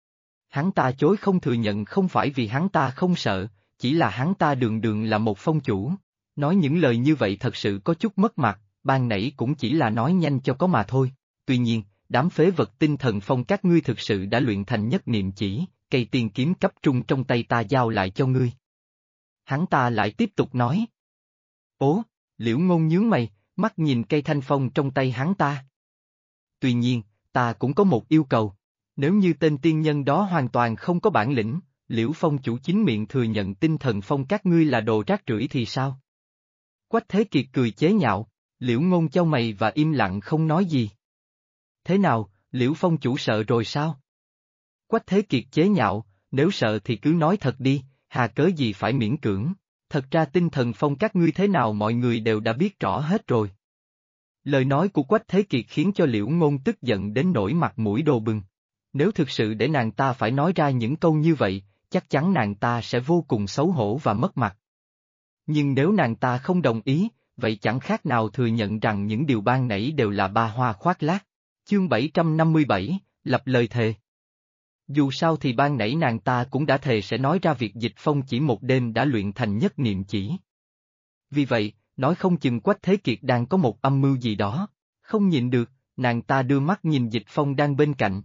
Hắn ta chối không thừa nhận không phải vì hắn ta không sợ, chỉ là hắn ta đường đường là một phong chủ. Nói những lời như vậy thật sự có chút mất mặt, ban nãy cũng chỉ là nói nhanh cho có mà thôi. Tuy nhiên, đám phế vật Tinh Thần Phong các ngươi thực sự đã luyện thành nhất niệm chỉ, cây tiên kiếm cấp trung trong tay ta giao lại cho ngươi. Hắn ta lại tiếp tục nói. Ố, Liễu Ngôn nhướng mày, mắt nhìn cây thanh phong trong tay hắn ta. Tuy nhiên, ta cũng có một yêu cầu. Nếu như tên tiên nhân đó hoàn toàn không có bản lĩnh, Liễu Phong chủ chính miệng thừa nhận Tinh Thần Phong các ngươi là đồ rác rưởi thì sao? Quách Thế Kiệt cười chế nhạo, Liễu Ngôn chau mày và im lặng không nói gì. Thế nào, Liễu Phong chủ sợ rồi sao? Quách Thế Kiệt chế nhạo, nếu sợ thì cứ nói thật đi, hà cớ gì phải miễn cưỡng, thật ra Tinh Thần Phong các ngươi thế nào mọi người đều đã biết rõ hết rồi. Lời nói của Quách Thế Kiệt khiến cho Liễu Ngôn tức giận đến nỗi mặt mũi đỏ bừng. Nếu thực sự để nàng ta phải nói ra những câu như vậy, chắc chắn nàng ta sẽ vô cùng xấu hổ và mất mặt. Nhưng nếu nàng ta không đồng ý, vậy chẳng khác nào thừa nhận rằng những điều ban nãy đều là ba hoa khoác lác. Chương 757, lập lời thề. Dù sao thì ban nãy nàng ta cũng đã thề sẽ nói ra việc Dịch Phong chỉ một đêm đã luyện thành nhất niệm chỉ. Vì vậy, nói không chừng Quách Thế Kiệt đang có một âm mưu gì đó, không nhịn được, nàng ta đưa mắt nhìn Dịch Phong đang bên cạnh.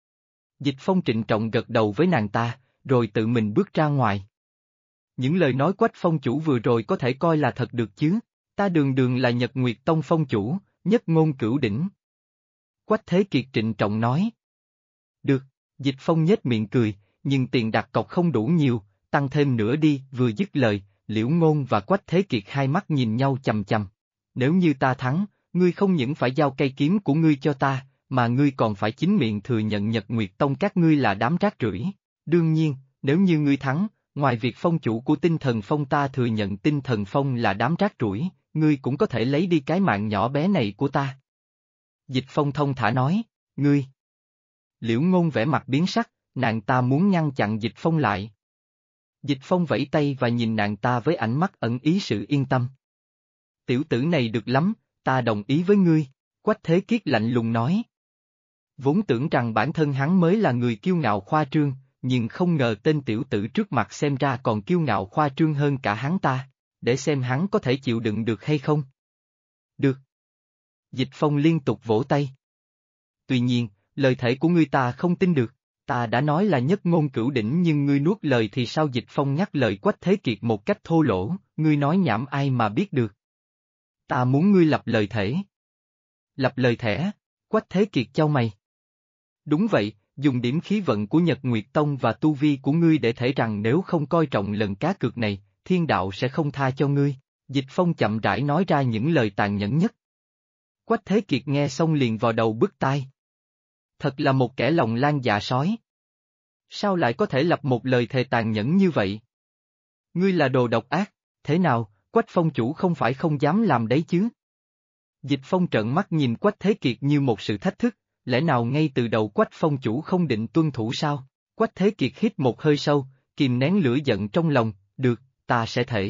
Dịch Phong trịnh trọng gật đầu với nàng ta, rồi tự mình bước ra ngoài. Những lời nói Quách Phong chủ vừa rồi có thể coi là thật được chứ, ta đường đường là Nhật Nguyệt Tông phong chủ, nhất ngôn cửu đỉnh. Quách Thế Kiệt trịnh trọng nói. Được, Dịch Phong nhếch miệng cười, nhưng tiền đặt cọc không đủ nhiều, tăng thêm nữa đi, vừa dứt lời, Liễu Ngôn và Quách Thế Kiệt hai mắt nhìn nhau chằm chằm. Nếu như ta thắng, ngươi không những phải giao cây kiếm của ngươi cho ta, mà ngươi còn phải chính miệng thừa nhận Nhật Nguyệt Tông các ngươi là đám rác rưởi. Đương nhiên, nếu như ngươi thắng, ngoài việc phong chủ của Tinh Thần Phong ta thừa nhận Tinh Thần Phong là đám rác rưởi, ngươi cũng có thể lấy đi cái mạng nhỏ bé này của ta. Dịch Phong thông thả nói, ngươi. Liễu Ngôn vẻ mặt biến sắc, nàng ta muốn ngăn chặn Dịch Phong lại. Dịch Phong vẫy tay và nhìn nàng ta với ánh mắt ẩn ý sự yên tâm. Tiểu tử này được lắm, ta đồng ý với ngươi, Quách Thế Kiệt lạnh lùng nói. Vốn tưởng rằng bản thân hắn mới là người kiêu ngạo khoa trương, nhưng không ngờ tên tiểu tử trước mặt xem ra còn kiêu ngạo khoa trương hơn cả hắn ta, để xem hắn có thể chịu đựng được hay không. Được. Dịch Phong liên tục vỗ tay. Tuy nhiên, lời thể của ngươi ta không tin được, ta đã nói là nhất ngôn cửu đỉnh nhưng ngươi nuốt lời thì sao? Dịch Phong nhắc lời Quách Thế Kiệt một cách thô lỗ, ngươi nói nhảm ai mà biết được. Ta muốn ngươi lập lời thể. Lập lời thể, Quách Thế Kiệt chau mày. Đúng vậy, dùng điểm khí vận của Nhật Nguyệt Tông và tu vi của ngươi để thể rằng nếu không coi trọng lần cá cược này, thiên đạo sẽ không tha cho ngươi. Dịch Phong chậm rãi nói ra những lời tàn nhẫn nhất. Quách Thế Kiệt nghe xong liền vào đầu bứt tai. Thật là một kẻ lòng lan dạ sói. Sao lại có thể lập một lời thề tàn nhẫn như vậy? Ngươi là đồ độc ác, thế nào, Quách Phong chủ không phải không dám làm đấy chứ? Dịch Phong trợn mắt nhìn Quách Thế Kiệt như một sự thách thức, lẽ nào ngay từ đầu Quách Phong chủ không định tuân thủ sao? Quách Thế Kiệt hít một hơi sâu, kìm nén lửa giận trong lòng, được, ta sẽ thể.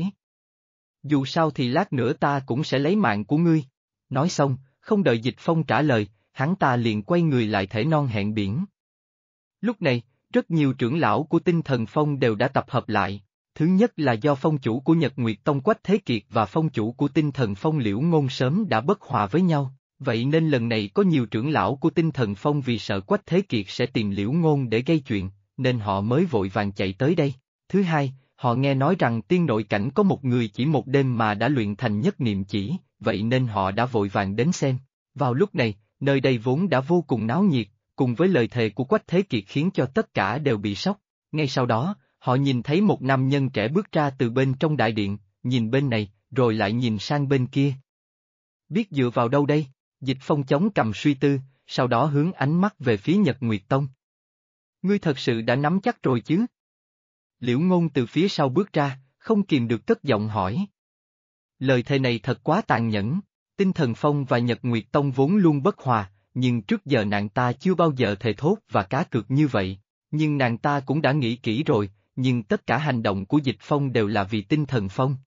Dù sao thì lát nữa ta cũng sẽ lấy mạng của ngươi. Nói xong, không đợi Dịch Phong trả lời, hắn ta liền quay người lại thể non hẹn biển. Lúc này, rất nhiều trưởng lão của Tinh Thần Phong đều đã tập hợp lại. Thứ nhất là do phong chủ của Nhật Nguyệt Tông Quách Thế Kiệt và phong chủ của Tinh Thần Phong Liễu Ngôn sớm đã bất hòa với nhau, vậy nên lần này có nhiều trưởng lão của Tinh Thần Phong vì sợ Quách Thế Kiệt sẽ tìm Liễu Ngôn để gây chuyện, nên họ mới vội vàng chạy tới đây. Thứ hai, họ nghe nói rằng tiên nội cảnh có một người chỉ một đêm mà đã luyện thành nhất niệm chỉ, vậy nên họ đã vội vàng đến xem. Vào lúc này, nơi đây vốn đã vô cùng náo nhiệt, cùng với lời thề của Quách Thế Kiệt khiến cho tất cả đều bị sốc. Ngay sau đó, họ nhìn thấy một nam nhân trẻ bước ra từ bên trong đại điện, nhìn bên này, rồi lại nhìn sang bên kia. Biết dựa vào đâu đây? Dịch Phong chống cằm suy tư, sau đó hướng ánh mắt về phía Nhật Nguyệt Tông. Ngươi thật sự đã nắm chắc rồi chứ? Liễu Ngôn từ phía sau bước ra, không kìm được cất giọng hỏi. Lời thề này thật quá tàn nhẫn, Tinh Thần Phong và Nhật Nguyệt Tông vốn luôn bất hòa, nhưng trước giờ nàng ta chưa bao giờ thề thốt và cá cược như vậy, nhưng nàng ta cũng đã nghĩ kỹ rồi, nhưng tất cả hành động của Dịch Phong đều là vì Tinh Thần Phong.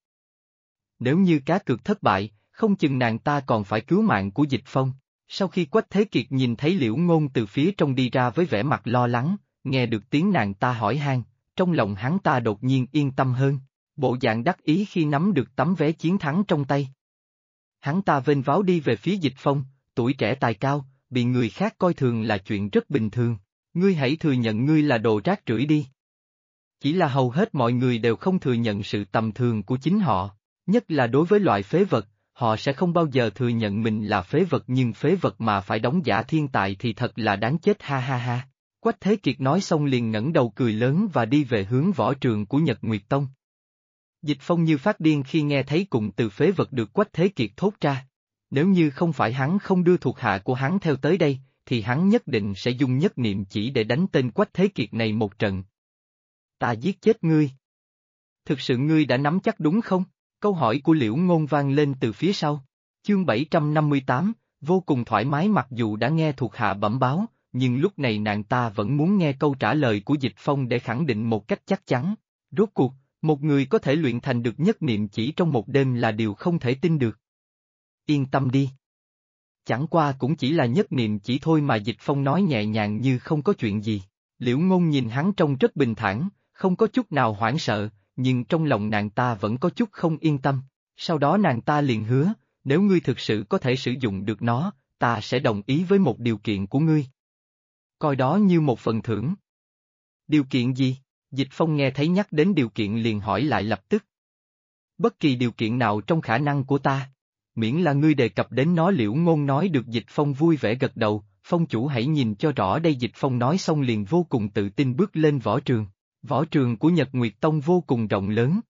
Nếu như cá cược thất bại, không chừng nàng ta còn phải cứu mạng của Dịch Phong. Sau khi Quách Thế Kiệt nhìn thấy Liễu Ngôn từ phía trong đi ra với vẻ mặt lo lắng, nghe được tiếng nàng ta hỏi han, trong lòng hắn ta đột nhiên yên tâm hơn, bộ dạng đắc ý khi nắm được tấm vé chiến thắng trong tay. Hắn ta vênh váo đi về phía Dịch Phong, tuổi trẻ tài cao, bị người khác coi thường là chuyện rất bình thường, ngươi hãy thừa nhận ngươi là đồ rác rưởi đi. Chỉ là hầu hết mọi người đều không thừa nhận sự tầm thường của chính họ, nhất là đối với loại phế vật, họ sẽ không bao giờ thừa nhận mình là phế vật, nhưng phế vật mà phải đóng giả thiên tài thì thật là đáng chết, ha ha ha. Quách Thế Kiệt nói xong liền ngẩng đầu cười lớn và đi về hướng võ trường của Nhật Nguyệt Tông. Dịch Phong như phát điên khi nghe thấy cụm từ phế vật được Quách Thế Kiệt thốt ra. Nếu như không phải hắn không đưa thuộc hạ của hắn theo tới đây, thì hắn nhất định sẽ dùng nhất niệm chỉ để đánh tên Quách Thế Kiệt này một trận. Ta giết chết ngươi. Thực sự ngươi đã nắm chắc đúng không? Câu hỏi của Liễu Ngôn vang lên từ phía sau. Chương 758, vô cùng thoải mái mặc dù đã nghe thuộc hạ bẩm báo, nhưng lúc này nàng ta vẫn muốn nghe câu trả lời của Dịch Phong để khẳng định một cách chắc chắn. Rốt cuộc, một người có thể luyện thành được nhất niệm chỉ trong một đêm là điều không thể tin được. Yên tâm đi. Chẳng qua cũng chỉ là nhất niệm chỉ thôi mà, Dịch Phong nói nhẹ nhàng như không có chuyện gì. Liễu Ngôn nhìn hắn trông rất bình thản, không có chút nào hoảng sợ, nhưng trong lòng nàng ta vẫn có chút không yên tâm. Sau đó nàng ta liền hứa, nếu ngươi thực sự có thể sử dụng được nó, ta sẽ đồng ý với một điều kiện của ngươi. Coi đó như một phần thưởng. Điều kiện gì? Dịch Phong nghe thấy nhắc đến điều kiện liền hỏi lại lập tức. Bất kỳ điều kiện nào trong khả năng của ta, miễn là ngươi đề cập đến nó. Liễu Ngôn nói được. Dịch Phong vui vẻ gật đầu, phong chủ hãy nhìn cho rõ đây. Dịch Phong nói xong liền vô cùng tự tin bước lên võ trường. Võ trường của Nhật Nguyệt Tông vô cùng rộng lớn.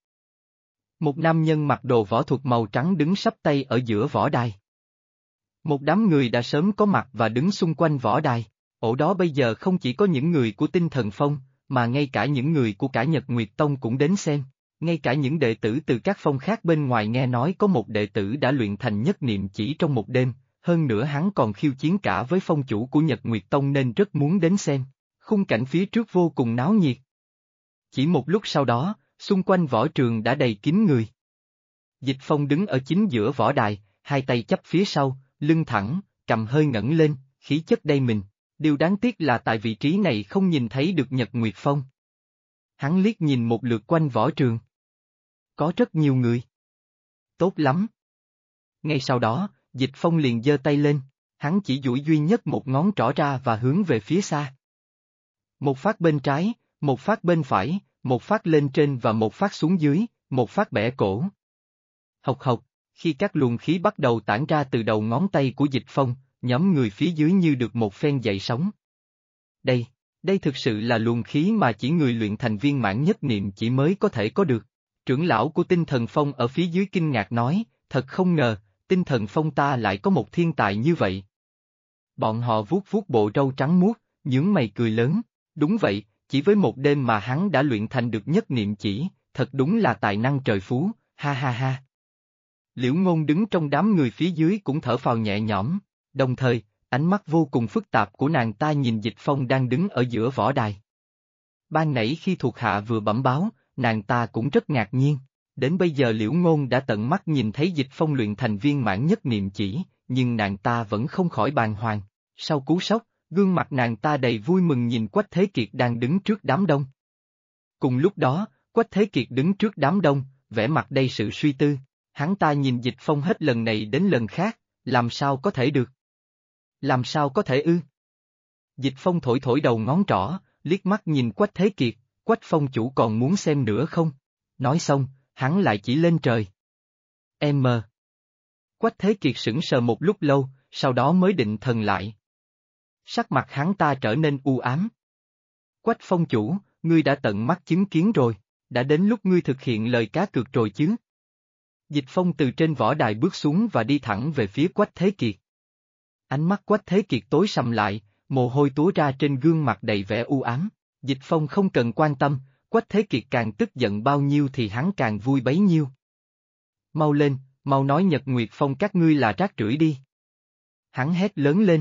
Một nam nhân mặc đồ võ thuật màu trắng đứng sắp tay ở giữa võ đài. Một đám người đã sớm có mặt và đứng xung quanh võ đài. Ở đó bây giờ không chỉ có những người của Tinh Thần Phong, mà ngay cả những người của cả Nhật Nguyệt Tông cũng đến xem. Ngay cả những đệ tử từ các phong khác bên ngoài nghe nói có một đệ tử đã luyện thành nhất niệm chỉ trong một đêm, hơn nữa hắn còn khiêu chiến cả với phong chủ của Nhật Nguyệt Tông nên rất muốn đến xem. Khung cảnh phía trước vô cùng náo nhiệt. Chỉ một lúc sau đó, xung quanh võ trường đã đầy kín người. Dịch Phong đứng ở chính giữa võ đài, hai tay chắp phía sau, lưng thẳng, cầm hơi ngẩng lên, khí chất đầy mình. Điều đáng tiếc là tại vị trí này không nhìn thấy được Nhật Nguyệt Phong. Hắn liếc nhìn một lượt quanh võ trường. Có rất nhiều người. Tốt lắm. Ngay sau đó, Dịch Phong liền giơ tay lên, hắn chỉ duỗi duy nhất một ngón trỏ ra và hướng về phía xa. Một phát bên trái, một phát bên phải, một phát lên trên và một phát xuống dưới, một phát bẻ cổ. Hộc hộc, khi các luồng khí bắt đầu tản ra từ đầu ngón tay của Dịch Phong, nhóm người phía dưới như được một phen dậy sóng. Đây thực sự là luồng khí mà chỉ người luyện thành viên mãn nhất niệm chỉ mới có thể có được. Trưởng lão của Tinh Thần Phong ở phía dưới kinh ngạc nói, thật không ngờ, Tinh Thần Phong ta lại có một thiên tài như vậy. Bọn họ vuốt vuốt bộ râu trắng muốt, nhướng mày cười lớn, đúng vậy, chỉ với một đêm mà hắn đã luyện thành được nhất niệm chỉ, thật đúng là tài năng trời phú, ha ha ha. Liễu Ngôn đứng trong đám người phía dưới cũng thở phào nhẹ nhõm, đồng thời, ánh mắt vô cùng phức tạp của nàng ta nhìn Dịch Phong đang đứng ở giữa võ đài. Ban nãy khi thuộc hạ vừa bẩm báo, nàng ta cũng rất ngạc nhiên. Đến bây giờ Liễu Ngôn đã tận mắt nhìn thấy Dịch Phong luyện thành viên mãn nhất niệm chỉ, nhưng nàng ta vẫn không khỏi bàng hoàng. Sau cú sốc, gương mặt nàng ta đầy vui mừng nhìn Quách Thế Kiệt đang đứng trước đám đông. Cùng lúc đó, Quách Thế Kiệt đứng trước đám đông, vẻ mặt đầy sự suy tư. Hắn ta nhìn Dịch Phong hết lần này đến lần khác, làm sao có thể được? Làm sao có thể ư? Dịch Phong thổi thổi đầu ngón trỏ, liếc mắt nhìn Quách Thế Kiệt, Quách Phong chủ còn muốn xem nữa không? Nói xong, hắn lại chỉ lên trời. M. Quách Thế Kiệt sững sờ một lúc lâu, sau đó mới định thần lại. Sắc mặt hắn ta trở nên u ám. Quách Phong chủ, ngươi đã tận mắt chứng kiến rồi, đã đến lúc ngươi thực hiện lời cá cược rồi chứ? Dịch Phong từ trên võ đài bước xuống và đi thẳng về phía Quách Thế Kiệt. Ánh mắt Quách Thế Kiệt tối sầm lại, mồ hôi túa ra trên gương mặt đầy vẻ u ám. Dịch Phong không cần quan tâm, Quách Thế Kiệt càng tức giận bao nhiêu thì hắn càng vui bấy nhiêu. Mau lên, mau nói Nhật Nguyệt Phong các ngươi là rác rưởi đi. Hắn hét lớn lên.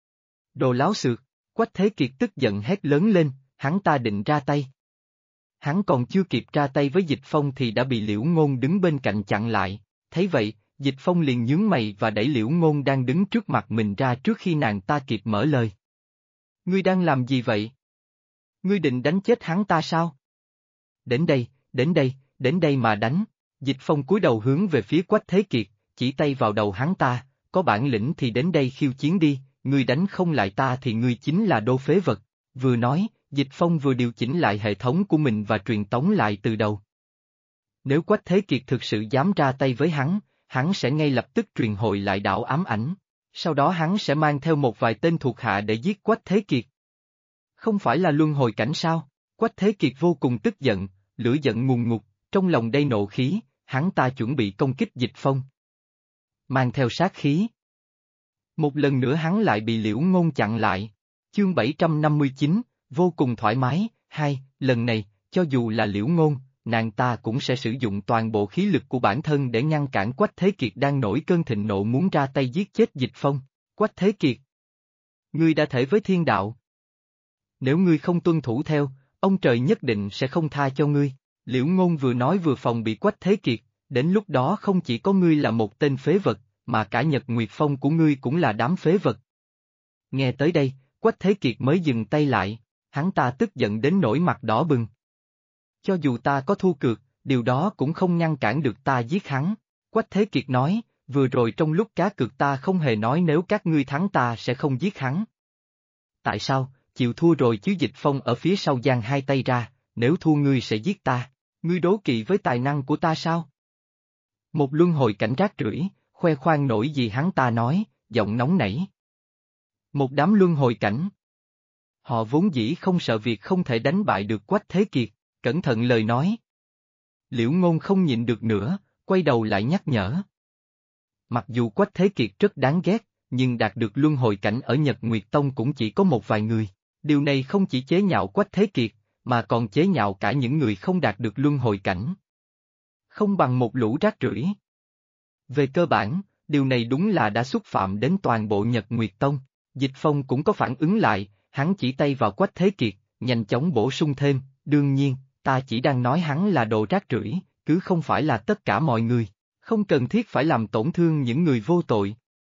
Đồ láo xược, Quách Thế Kiệt tức giận hét lớn lên, hắn ta định ra tay. Hắn còn chưa kịp ra tay với Dịch Phong thì đã bị Liễu Ngôn đứng bên cạnh chặn lại, thấy vậy, Dịch Phong liền nhướng mày và đẩy Liễu Ngôn đang đứng trước mặt mình ra trước khi nàng ta kịp mở lời. Ngươi đang làm gì vậy? Ngươi định đánh chết hắn ta sao? Đến đây, đến đây, đến đây mà đánh. Dịch Phong cúi đầu hướng về phía Quách Thế Kiệt, chỉ tay vào đầu hắn ta, có bản lĩnh thì đến đây khiêu chiến đi, ngươi đánh không lại ta thì ngươi chính là đô phế vật. Vừa nói, Dịch Phong vừa điều chỉnh lại hệ thống của mình và truyền tống lại từ đầu. Nếu Quách Thế Kiệt thực sự dám ra tay với hắn sẽ ngay lập tức truyền hồi lại đảo ám ảnh. Sau đó hắn sẽ mang theo một vài tên thuộc hạ để giết Quách Thế Kiệt. Không phải là luân hồi cảnh sao? Quách Thế Kiệt vô cùng tức giận, lửa giận ngùn ngụt, trong lòng đầy nộ khí, hắn ta chuẩn bị công kích Dịch Phong. Mang theo sát khí. Một lần nữa hắn lại bị Liễu Ngôn chặn lại. Chương 759, vô cùng thoải mái, lần này, cho dù là Liễu Ngôn, nàng ta cũng sẽ sử dụng toàn bộ khí lực của bản thân để ngăn cản Quách Thế Kiệt đang nổi cơn thịnh nộ muốn ra tay giết chết Dịch Phong. Quách Thế Kiệt, ngươi đã thể với thiên đạo. Nếu ngươi không tuân thủ theo, ông trời nhất định sẽ không tha cho ngươi. Liễu Ngôn vừa nói vừa phòng bị Quách Thế Kiệt, đến lúc đó không chỉ có ngươi là một tên phế vật, mà cả Nhật Nguyệt Phong của ngươi cũng là đám phế vật. Nghe tới đây, Quách Thế Kiệt mới dừng tay lại, hắn ta tức giận đến nỗi mặt đỏ bừng. Cho dù ta có thua cược, điều đó cũng không ngăn cản được ta giết hắn. Quách Thế Kiệt nói, vừa rồi trong lúc cá cược ta không hề nói nếu các ngươi thắng ta sẽ không giết hắn. Tại sao, chịu thua rồi chứ? Dịch Phong ở phía sau giang hai tay ra, nếu thua ngươi sẽ giết ta, ngươi đố kỵ với tài năng của ta sao? Một luân hồi cảnh rác rưởi, khoe khoang nổi gì hắn ta nói, giọng nóng nảy. Một đám luân hồi cảnh. Họ vốn dĩ không sợ việc không thể đánh bại được Quách Thế Kiệt, cẩn thận lời nói. Liễu Ngôn không nhịn được nữa, quay đầu lại nhắc nhở. Mặc dù Quách Thế Kiệt rất đáng ghét, nhưng đạt được luân hồi cảnh ở Nhật Nguyệt Tông cũng chỉ có một vài người. Điều này không chỉ chế nhạo Quách Thế Kiệt, mà còn chế nhạo cả những người không đạt được luân hồi cảnh. Không bằng một lũ rác rưởi. Về cơ bản, điều này đúng là đã xúc phạm đến toàn bộ Nhật Nguyệt Tông. Dịch Phong cũng có phản ứng lại, hắn chỉ tay vào Quách Thế Kiệt, nhanh chóng bổ sung thêm, đương nhiên, ta chỉ đang nói hắn là đồ rác rưởi, cứ không phải là tất cả mọi người, không cần thiết phải làm tổn thương những người vô tội.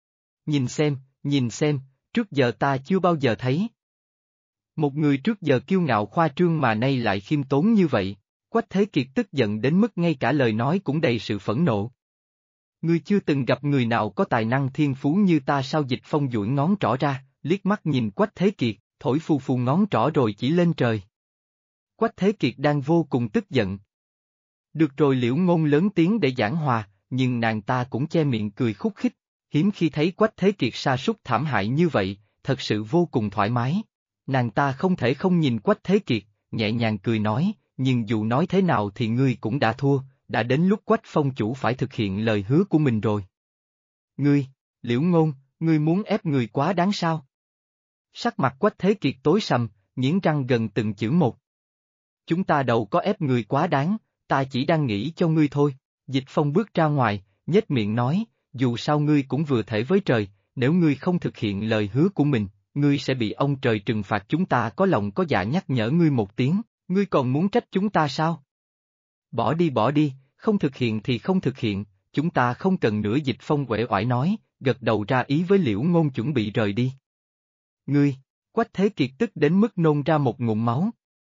Nhìn xem, trước giờ ta chưa bao giờ thấy. Một người trước giờ kiêu ngạo khoa trương mà nay lại khiêm tốn như vậy. Quách Thế Kiệt tức giận đến mức ngay cả lời nói cũng đầy sự phẫn nộ. Ngươi chưa từng gặp người nào có tài năng thiên phú như ta sao? Dịch Phong duỗi ngón trỏ ra, liếc mắt nhìn Quách Thế Kiệt, thổi phù phù ngón trỏ rồi chỉ lên trời. Quách Thế Kiệt đang vô cùng tức giận. Được rồi, Liễu Ngôn lớn tiếng để giảng hòa, nhưng nàng ta cũng che miệng cười khúc khích, hiếm khi thấy Quách Thế Kiệt sa sút thảm hại như vậy, thật sự vô cùng thoải mái. Nàng ta không thể không nhìn Quách Thế Kiệt, nhẹ nhàng cười nói, nhưng dù nói thế nào thì ngươi cũng đã thua, đã đến lúc Quách Phong chủ phải thực hiện lời hứa của mình rồi. Ngươi, Liễu Ngôn, ngươi muốn ép người quá đáng sao? Sắc mặt Quách Thế Kiệt tối sầm, nghiến răng gần từng chữ một. Chúng ta đâu có ép người quá đáng, ta chỉ đang nghĩ cho ngươi thôi. Dịch Phong bước ra ngoài, nhếch miệng nói, dù sao ngươi cũng vừa thể với trời, nếu ngươi không thực hiện lời hứa của mình, ngươi sẽ bị ông trời trừng phạt. Chúng ta có lòng có dạ nhắc nhở ngươi một tiếng, ngươi còn muốn trách chúng ta sao? Bỏ đi, không thực hiện thì không thực hiện, chúng ta không cần nữa. Dịch Phong uể oải nói, gật đầu ra ý với Liễu Ngôn chuẩn bị rời đi. Ngươi, Quách Thế Kiệt tức đến mức nôn ra một ngụm máu.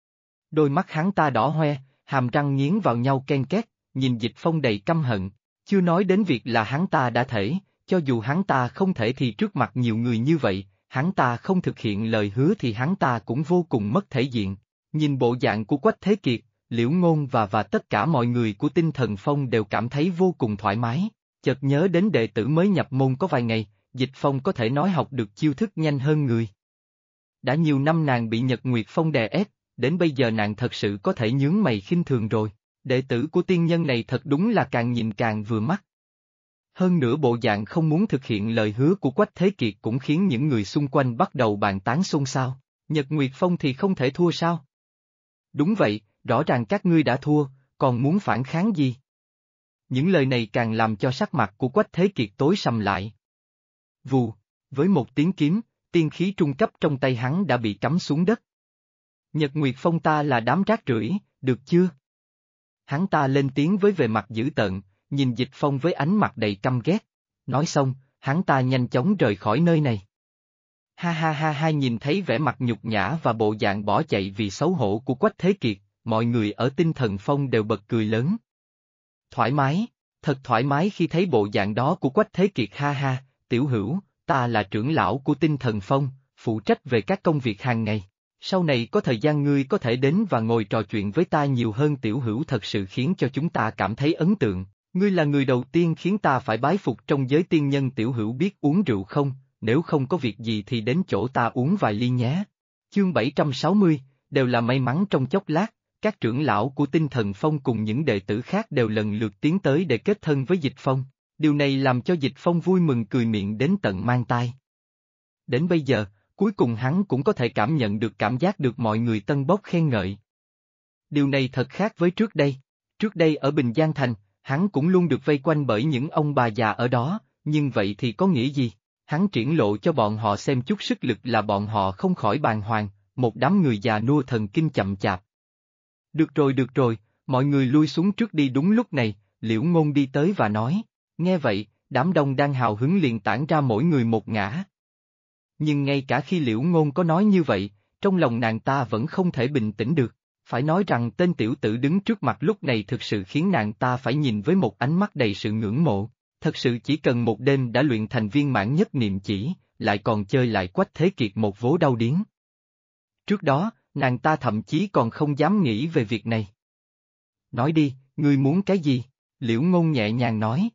Đôi mắt hắn ta đỏ hoe, hàm răng nghiến vào nhau ken két, nhìn Dịch Phong đầy căm hận, chưa nói đến việc là hắn ta đã thể, cho dù hắn ta không thể thì trước mặt nhiều người như vậy, hắn ta không thực hiện lời hứa thì hắn ta cũng vô cùng mất thể diện. Nhìn bộ dạng của Quách Thế Kiệt, Liễu Ngôn và tất cả mọi người của Tinh Thần Phong đều cảm thấy vô cùng thoải mái, chợt nhớ đến đệ tử mới nhập môn có vài ngày, Dịch Phong có thể nói học được chiêu thức nhanh hơn người. Đã nhiều năm nàng bị Nhật Nguyệt Phong đè ép, đến bây giờ nàng thật sự có thể nhướng mày khinh thường rồi, đệ tử của tiên nhân này thật đúng là càng nhìn càng vừa mắt. Hơn nữa bộ dạng không muốn thực hiện lời hứa của Quách Thế Kiệt cũng khiến những người xung quanh bắt đầu bàn tán xôn xao, Nhật Nguyệt Phong thì không thể thua sao? Đúng vậy, rõ ràng các ngươi đã thua, còn muốn phản kháng gì? Những lời này càng làm cho sắc mặt của Quách Thế Kiệt tối sầm lại. Vù, với một tiếng kiếm, tiên khí trung cấp trong tay hắn đã bị cắm xuống đất. Nhật Nguyệt Phong ta là đám rác rưởi, được chưa? Hắn ta lên tiếng với vẻ mặt dữ tợn, nhìn Dịch Phong với ánh mặt đầy căm ghét. Nói xong, hắn ta nhanh chóng rời khỏi nơi này. Ha ha ha ha, nhìn thấy vẻ mặt nhục nhã và bộ dạng bỏ chạy vì xấu hổ của Quách Thế Kiệt, mọi người ở Tinh Thần Phong đều bật cười lớn. Thoải mái, thật thoải mái khi thấy bộ dạng đó của Quách Thế Kiệt. Ha ha, tiểu hữu, ta là trưởng lão của Tinh Thần Phong, phụ trách về các công việc hàng ngày. Sau này có thời gian ngươi có thể đến và ngồi trò chuyện với ta nhiều hơn. Tiểu hữu thật sự khiến cho chúng ta cảm thấy ấn tượng, ngươi là người đầu tiên khiến ta phải bái phục trong giới tiên nhân. Tiểu hữu biết uống rượu không? Nếu không có việc gì thì đến chỗ ta uống vài ly nhé. Chương 760, đều là may mắn. Trong chốc lát, các trưởng lão của Tinh Thần Phong cùng những đệ tử khác đều lần lượt tiến tới để kết thân với Dịch Phong, điều này làm cho Dịch Phong vui mừng cười miệng đến tận mang tai. Đến bây giờ, cuối cùng hắn cũng có thể cảm nhận được cảm giác được mọi người tân bốc khen ngợi. Điều này thật khác với trước đây ở Bình Giang Thành, hắn cũng luôn được vây quanh bởi những ông bà già ở đó, nhưng vậy thì có nghĩa gì? Hắn triển lộ cho bọn họ xem chút sức lực là bọn họ không khỏi bàng hoàng, một đám người già nua thần kinh chậm chạp. Được rồi, mọi người lui xuống trước đi. Đúng lúc này, Liễu Ngôn đi tới và nói, nghe vậy, đám đông đang hào hứng liền tản ra mỗi người một ngã. Nhưng ngay cả khi Liễu Ngôn có nói như vậy, trong lòng nàng ta vẫn không thể bình tĩnh được, phải nói rằng tên tiểu tử đứng trước mặt lúc này thực sự khiến nàng ta phải nhìn với một ánh mắt đầy sự ngưỡng mộ. Thật sự chỉ cần một đêm đã luyện thành viên mãn nhất niệm chỉ, lại còn chơi lại Quách Thế Kiệt một vố đau điếng. Trước đó, nàng ta thậm chí còn không dám nghĩ về việc này. Nói đi, ngươi muốn cái gì? Liễu Ngôn nhẹ nhàng nói.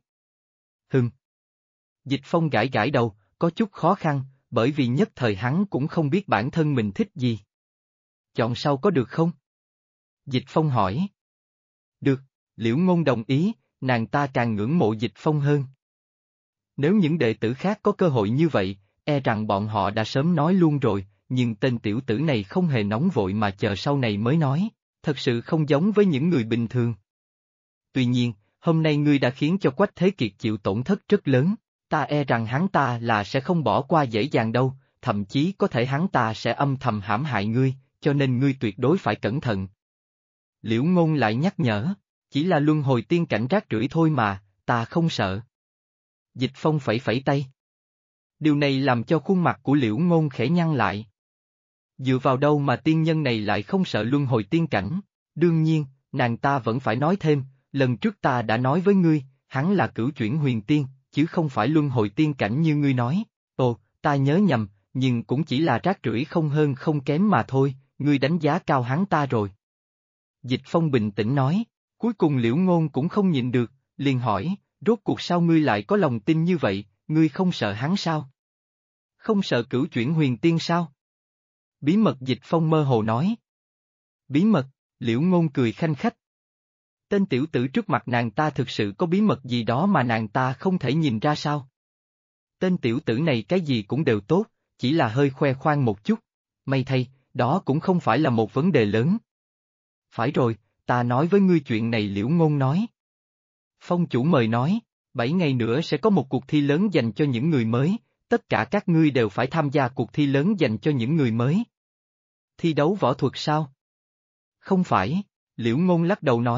Dịch Phong gãi gãi đầu, có chút khó khăn, bởi vì nhất thời hắn cũng không biết bản thân mình thích gì. Chọn sau có được không? Dịch Phong hỏi. Được, Liễu Ngôn đồng ý, nàng ta càng ngưỡng mộ Dịch Phong hơn. Nếu những đệ tử khác có cơ hội như vậy, e rằng bọn họ đã sớm nói luôn rồi, nhưng tên tiểu tử này không hề nóng vội mà chờ sau này mới nói, thật sự không giống với những người bình thường. Tuy nhiên, hôm nay ngươi đã khiến cho Quách Thế Kiệt chịu tổn thất rất lớn, ta e rằng hắn ta là sẽ không bỏ qua dễ dàng đâu, thậm chí có thể hắn ta sẽ âm thầm hãm hại ngươi, cho nên ngươi tuyệt đối phải cẩn thận. Liễu Ngôn lại nhắc nhở, chỉ là luân hồi tiên cảnh rác rưởi thôi mà, ta không sợ. Dịch Phong phẩy phẩy tay. Điều này làm cho khuôn mặt của Liễu Ngôn khẽ nhăn lại. Dựa vào đâu mà tiên nhân này lại không sợ luân hồi tiên cảnh? Đương nhiên, nàng ta vẫn phải nói thêm, lần trước ta đã nói với ngươi, hắn là cửu chuyển huyền tiên, chứ không phải luân hồi tiên cảnh như ngươi nói. Ồ, ta nhớ nhầm, nhưng cũng chỉ là rác rưởi không hơn không kém mà thôi, ngươi đánh giá cao hắn ta rồi. Dịch Phong bình tĩnh nói, cuối cùng Liễu Ngôn cũng không nhịn được, liền hỏi, rốt cuộc sao ngươi lại có lòng tin như vậy, ngươi không sợ hắn sao? Không sợ cửu chuyển huyền tiên sao? Bí mật. Dịch Phong mơ hồ nói. Bí mật, Liễu Ngôn cười khanh khách. Tên tiểu tử trước mặt nàng ta thực sự có bí mật gì đó mà nàng ta không thể nhìn ra sao? Tên tiểu tử này cái gì cũng đều tốt, chỉ là hơi khoe khoang một chút. May thay, đó cũng không phải là một vấn đề lớn. Phải rồi, ta nói với ngươi chuyện này. Liễu Ngôn nói. Phong chủ mời nói, 7 ngày nữa sẽ có một cuộc thi lớn dành cho những người mới, tất cả các ngươi đều phải tham gia cuộc thi lớn dành cho những người mới. Thi đấu võ thuật sao? Không phải, Liễu Ngôn lắc đầu nói,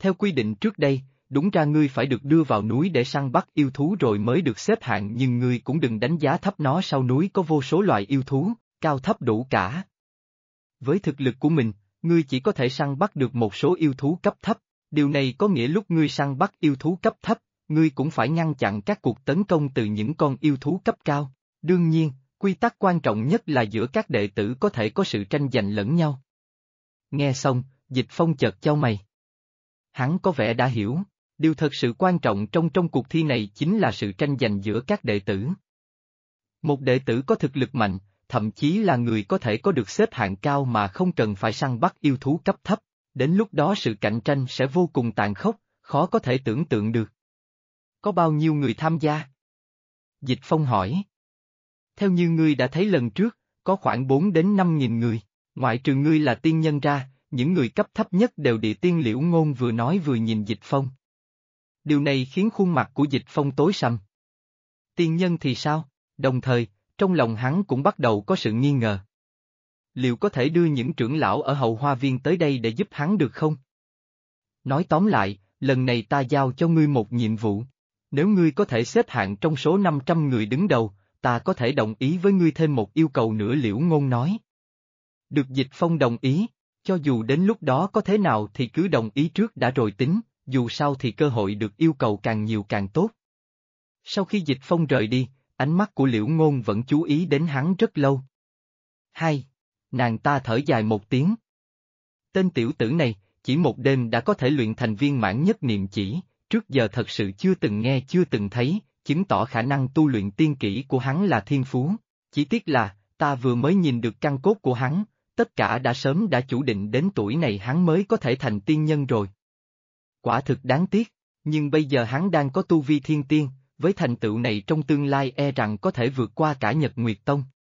Theo quy định trước đây, đúng ra ngươi phải được đưa vào núi để săn bắt yêu thú rồi mới được xếp hạng nhưng ngươi cũng đừng đánh giá thấp nó, sau núi có vô số loài yêu thú, cao thấp đủ cả. Với thực lực của mình, ngươi chỉ có thể săn bắt được một số yêu thú cấp thấp, điều này có nghĩa lúc ngươi săn bắt yêu thú cấp thấp, ngươi cũng phải ngăn chặn các cuộc tấn công từ những con yêu thú cấp cao. Đương nhiên, quy tắc quan trọng nhất là giữa các đệ tử có thể có sự tranh giành lẫn nhau. Nghe xong, Dịch Phong chợt chau mày. Hắn có vẻ đã hiểu, điều thật sự quan trọng trong cuộc thi này chính là sự tranh giành giữa các đệ tử. Một đệ tử có thực lực mạnh, thậm chí là người có thể có được xếp hạng cao mà không cần phải săn bắt yêu thú cấp thấp, đến lúc đó sự cạnh tranh sẽ vô cùng tàn khốc, khó có thể tưởng tượng được. Có bao nhiêu người tham gia? Dịch Phong hỏi. Theo như ngươi đã thấy lần trước, có khoảng 4 đến 5.000 người, ngoại trừ ngươi là tiên nhân ra, những người cấp thấp nhất đều địa tiên. Liễu Ngôn vừa nói vừa nhìn Dịch Phong. Điều này khiến khuôn mặt của Dịch Phong tối sầm. Tiên nhân thì sao? Đồng thời, trong lòng hắn cũng bắt đầu có sự nghi ngờ. Liệu có thể đưa những trưởng lão ở Hậu Hoa Viên tới đây để giúp hắn được không? Nói tóm lại, lần này ta giao cho ngươi một nhiệm vụ. Nếu ngươi có thể xếp hạng trong số 500 người đứng đầu, ta có thể đồng ý với ngươi thêm một yêu cầu nữa, Liễu Ngôn nói. Được. Dịch Phong đồng ý, cho dù đến lúc đó có thế nào thì cứ đồng ý trước đã rồi tính, dù sao thì cơ hội được yêu cầu càng nhiều càng tốt. Sau khi Dịch Phong rời đi, ánh mắt của Liễu Ngôn vẫn chú ý đến hắn rất lâu. Hai, nàng ta thở dài một tiếng. Tên tiểu tử này, chỉ một đêm đã có thể luyện thành viên mãn nhất niệm chỉ, trước giờ thật sự chưa từng nghe chưa từng thấy, chứng tỏ khả năng tu luyện tiên kỹ của hắn là thiên phú. Chỉ tiếc là, ta vừa mới nhìn được căn cốt của hắn, tất cả đã sớm đã chủ định đến tuổi này hắn mới có thể thành tiên nhân rồi. Quả thực đáng tiếc, nhưng bây giờ hắn đang có tu vi thiên tiên, với thành tựu này trong tương lai e rằng có thể vượt qua cả Nhật Nguyệt Tông.